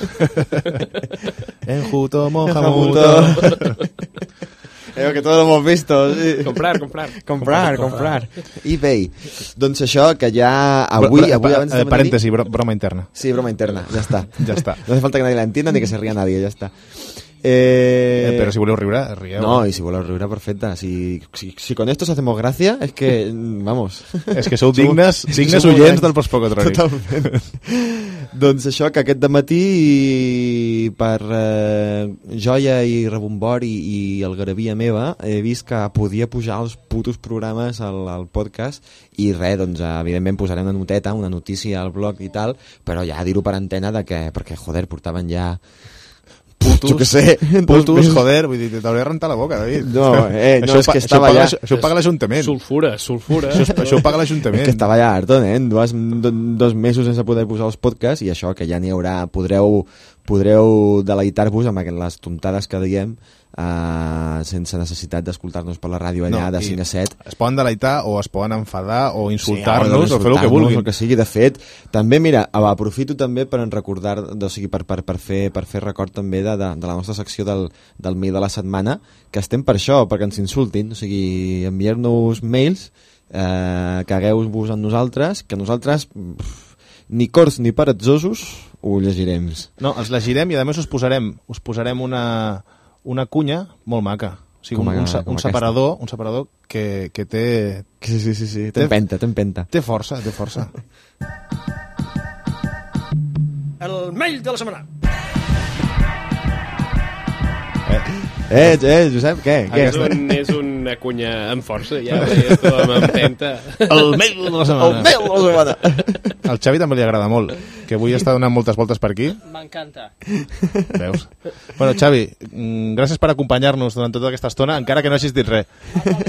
Enjuto, mojamuto. Eh, que todo lo hemos visto. Sí. Comprar, comprar. Comprar, comprar. eBay. Doncs això, que ja avui... Bro, avui abans eh, de parèntesi, bro, broma interna. Sí, broma interna, ya está. Ya está. No hace falta que nadie la entienda ni que se ría nadie, ya está. Eh... Eh, pero si voleu riure, rieu. No, y si voleu riure, perfecta. Si, si, si con esto os hacemos gracia, es que, vamos... És que sou dignes, Som, dignes som oients del postpocotrònic. Totalment. Doncs això, que aquest dematí per eh, joia i rebombori i algarabia meva he vist que podia pujar els putos programes al, al podcast i res, doncs evidentment posarem una noteta, una notícia al blog i tal, però ja dir-ho per antena de que, perquè joder, portaven ja putos, jo què sé, putos, joder, vull dir, t'hauria de rentar la boca, David. No, eh, no, és que estava ja... Això ho paga l'Ajuntament. Sulfura, sulfura. Això, això ho paga l'Ajuntament. És que estava ja harto, eh? Dos, dos mesos sense poder posar els podcasts i això, que ja n'hi haurà, podreu, podreu deleitar-vos amb les tontades que diem Uh, sense necessitat d'escoltar-nos per la ràdio allà no, de cinc a set. Es poden deleitar o es poden enfadar o insultar-nos sí, o, o fer el que vulguin. El que sigui. De fet, també, mira, aprofito també per en recordar, o sigui, per, per, per, fer, per fer record també de, de, de la nostra secció del, del mail de la setmana, que estem per això, perquè ens insultin, o sigui, enviar-nos mails, eh, cagueu-vos en nosaltres, que nosaltres pff, ni corts ni peretzosos ho llegirem. No, els llegirem i a més us posarem, us posarem una... una cunya molt maca. O sigui, un, un, un, separador, un separador que, que té... Sí, sí, sí, sí. T'empenta, t'empenta. Té força, té força. El mail de la setmana. Eh, eh, eh Josep, què? què? És, un, és una cunya amb força, ja veies tu, amb empenta. El mail de la setmana. El mail de la setmana. Al Xavi també li agrada molt, que avui està donant moltes voltes per aquí. M'encanta. Veus? Bueno, Xavi, gràcies per acompanyar-nos durant tota aquesta estona, encara que no hagis dit res.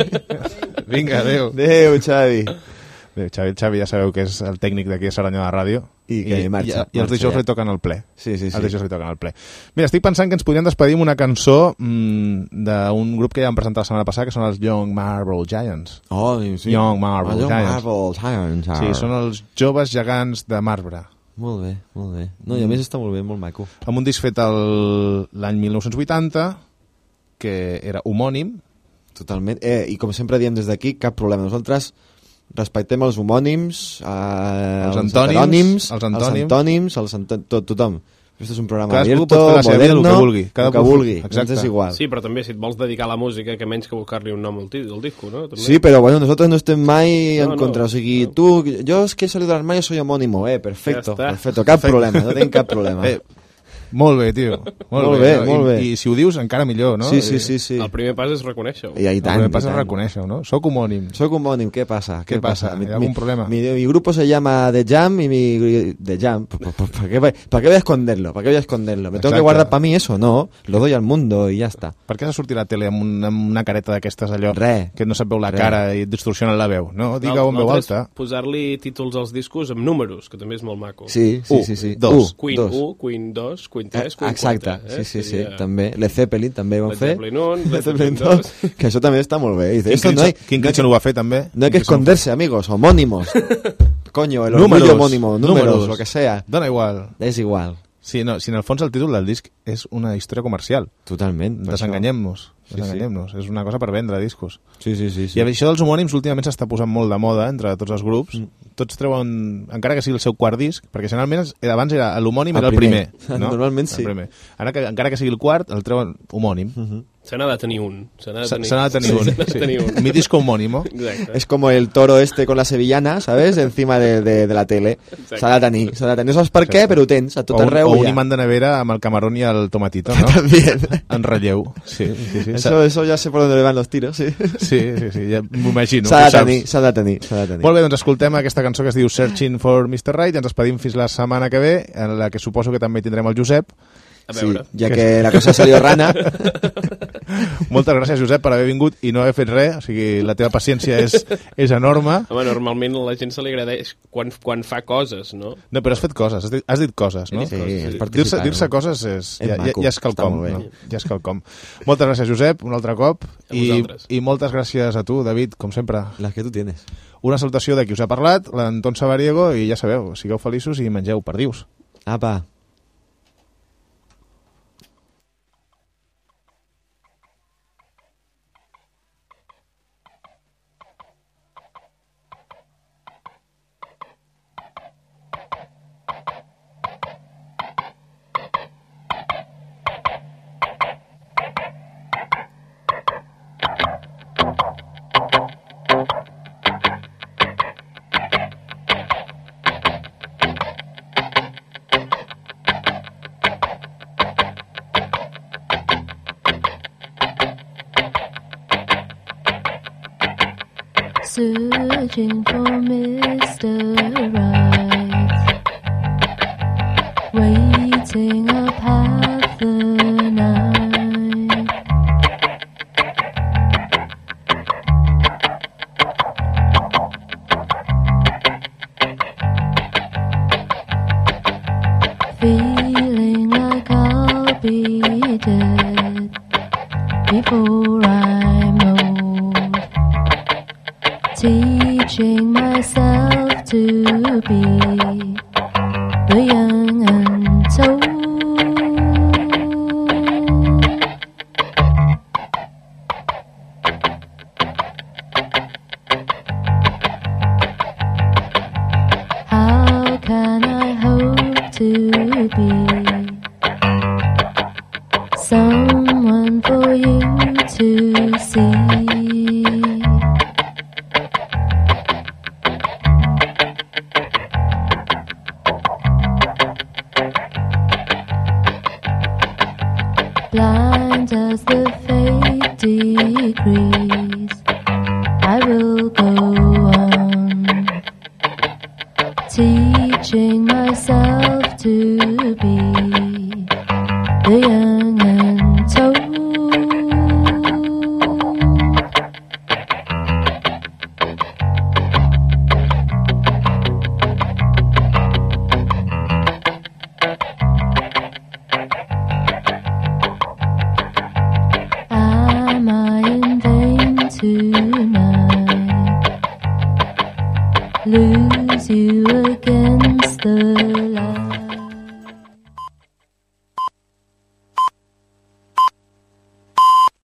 Vinga, adéu. Adéu, Xavi. Adéu, Xavi. El Xavi ja sabeu que és el tècnic d'aquí a Saranyó de Ràdio. I que I, marxa. I, i els dijous ja. li toquen el ple. Sí, sí, sí. Els dijous li toquen el ple. Mira, estic pensant que ens podríem despedir amb una cançó mmm, d'un grup que ja vam presentar la setmana passada, que són els Young Marble Giants. Oh, sí. Young Marble oh, Giants. Marble Giants. Sí, són els joves gegants de marbre. Molt bé, molt bé. No, i a més està molt bé, molt maco. Amb un disc fet l'any mil nou-cents vuitanta, que era homònim. Totalment. Eh, I com sempre diem des d'aquí, cap problema. Nosaltres respectem els homònims, eh, els, els antònims, heterònims, els antònims, els antònims, els ant tot, tothom. Aquest és un programa Cadascú abierto, pot fer la seva vida moderno, el que vulgui. Cada el que vulgui. Exacte. És igual. Sí, però també si et vols dedicar a la música, que menys que buscar-li un nom al, al disco, no? També. Sí, però bueno, nosotros no estem mai no, en contra. No, o sigui, no. tú, yo es que he salido del armario, soy homónimo. Eh, perfecto, ja perfecto. Cap problema, no tinc cap problema. Eh, molt bé, tio. Molt, molt bé, bé, molt bé. I, I si ho dius, encara millor, no? Sí, sí, sí. sí. El primer pas és reconèixer-ho. I, i tant, el primer pas i és tant. reconèixer-ho, no? Soc homònim. Soy homónimo, ¿qué pasa? ¿Qué, ¿Qué pasa? pasa? ¿Hay algún mi, problema? Mi, mi grupo se llama The Jam y mi... The Jam. ¿Para qué, ¿Para qué voy a esconderlo? ¿Para qué voy a esconderlo? ¿Me tengo Exacte. que guardar para mí eso? No, lo doy al mundo y ya está. Per què s'ha sortit a la tele amb, un, amb una careta d'aquestes allò? Re. Que no sap veu la Re. cara i distorsionen la veu. No, digue-ho en veu alta. Posar-li títols als discos amb números, que també és molt maco. Sí, sí, U, sí. sí. dos. U, Queen dos. u, Queen dos, Queen tres, Queen Exacte, quatre. Eh? sí, sí, sí, Seria... també. Led Zeppelin també van Led fer. Zeppelin un, Led Zeppelin dos. Que això també està molt bé. Dice, Quin esto no hay, Crimson, Crimson ho va fer també. no hay que esconderse, amigos, homónimos. Coño, el Números, orgullo homónimo, números, números, lo que sea. Dona igual. És igual. Sí, no, si en el fons el títol del disc és una història comercial. Totalment. Desenganyem-nos. Sí, Desenganyem-nos. Sí. És una cosa per vendre discos. Sí, sí, sí. sí. I això dels homònims últimament s'està posant molt de moda entre tots els grups. Mm. Tots treuen, encara que sigui el seu quart disc, perquè generalment abans era l'homònim El era el primer. primer. No? Normalment sí. El primer. Ara que, encara que sigui el quart, el treuen homònim. Uh -huh. Se n'ha de tenir un. Se n'ha de tenir, se n'ha de tenir un. Se n'ha de tenir un. Mi disco homónimo. Exacte. Es como el toro este con la sevillana, ¿sabes? Encima de, de, de la tele. S'ha de tenir, s'ha de tenir. No saps per què, però ho tens a tot o un, arreu. O un ja. imant de nevera amb el camarón i el tomatito, no? También. En relleu. Sí, sí, sí. Eso, eso ya sé por dónde van los tiros, sí. Sí, sí, sí, ja m'ho imagino. S'ha de tenir, s'ha de tenir, s'ha de tenir. Molt bé, doncs escoltem aquesta cançó que es diu Searching for mister Right i ens despedim fins la setmana que ve, en la que suposo que també tindrem el Josep. A veure. Sí, ja que la cosa salió rana. Moltes gràcies, Josep, per haver vingut i no haver fet res, o sigui, la teva paciència és, és enorme. Home, normalment a la gent se li agradeix quan, quan fa coses, no? No, però has fet coses, has dit, has dit coses, no? Sí, has participat, Dir-se dir no? coses és, És ja, ja, maco, ja és quelcom. està No? molt bé. Ja és quelcom. Moltes gràcies, Josep, un altre cop. I, vosaltres. I moltes gràcies a tu, David, com sempre. Las que tu tienes. Una salutació de qui us ha parlat, l'Anton Sabariego, i ja sabeu, sigueu feliços i mengeu perdius. Apa. Searching for mister Right, waiting up half the night. Feeling like I'll be dead before I'm old. Teaching myself to be the young untold. How can I hope to be someone for you to see? Blind as the fate decrees, I will go on, teaching myself to be the young untold. Am I in vain tonight? Lose you against the light.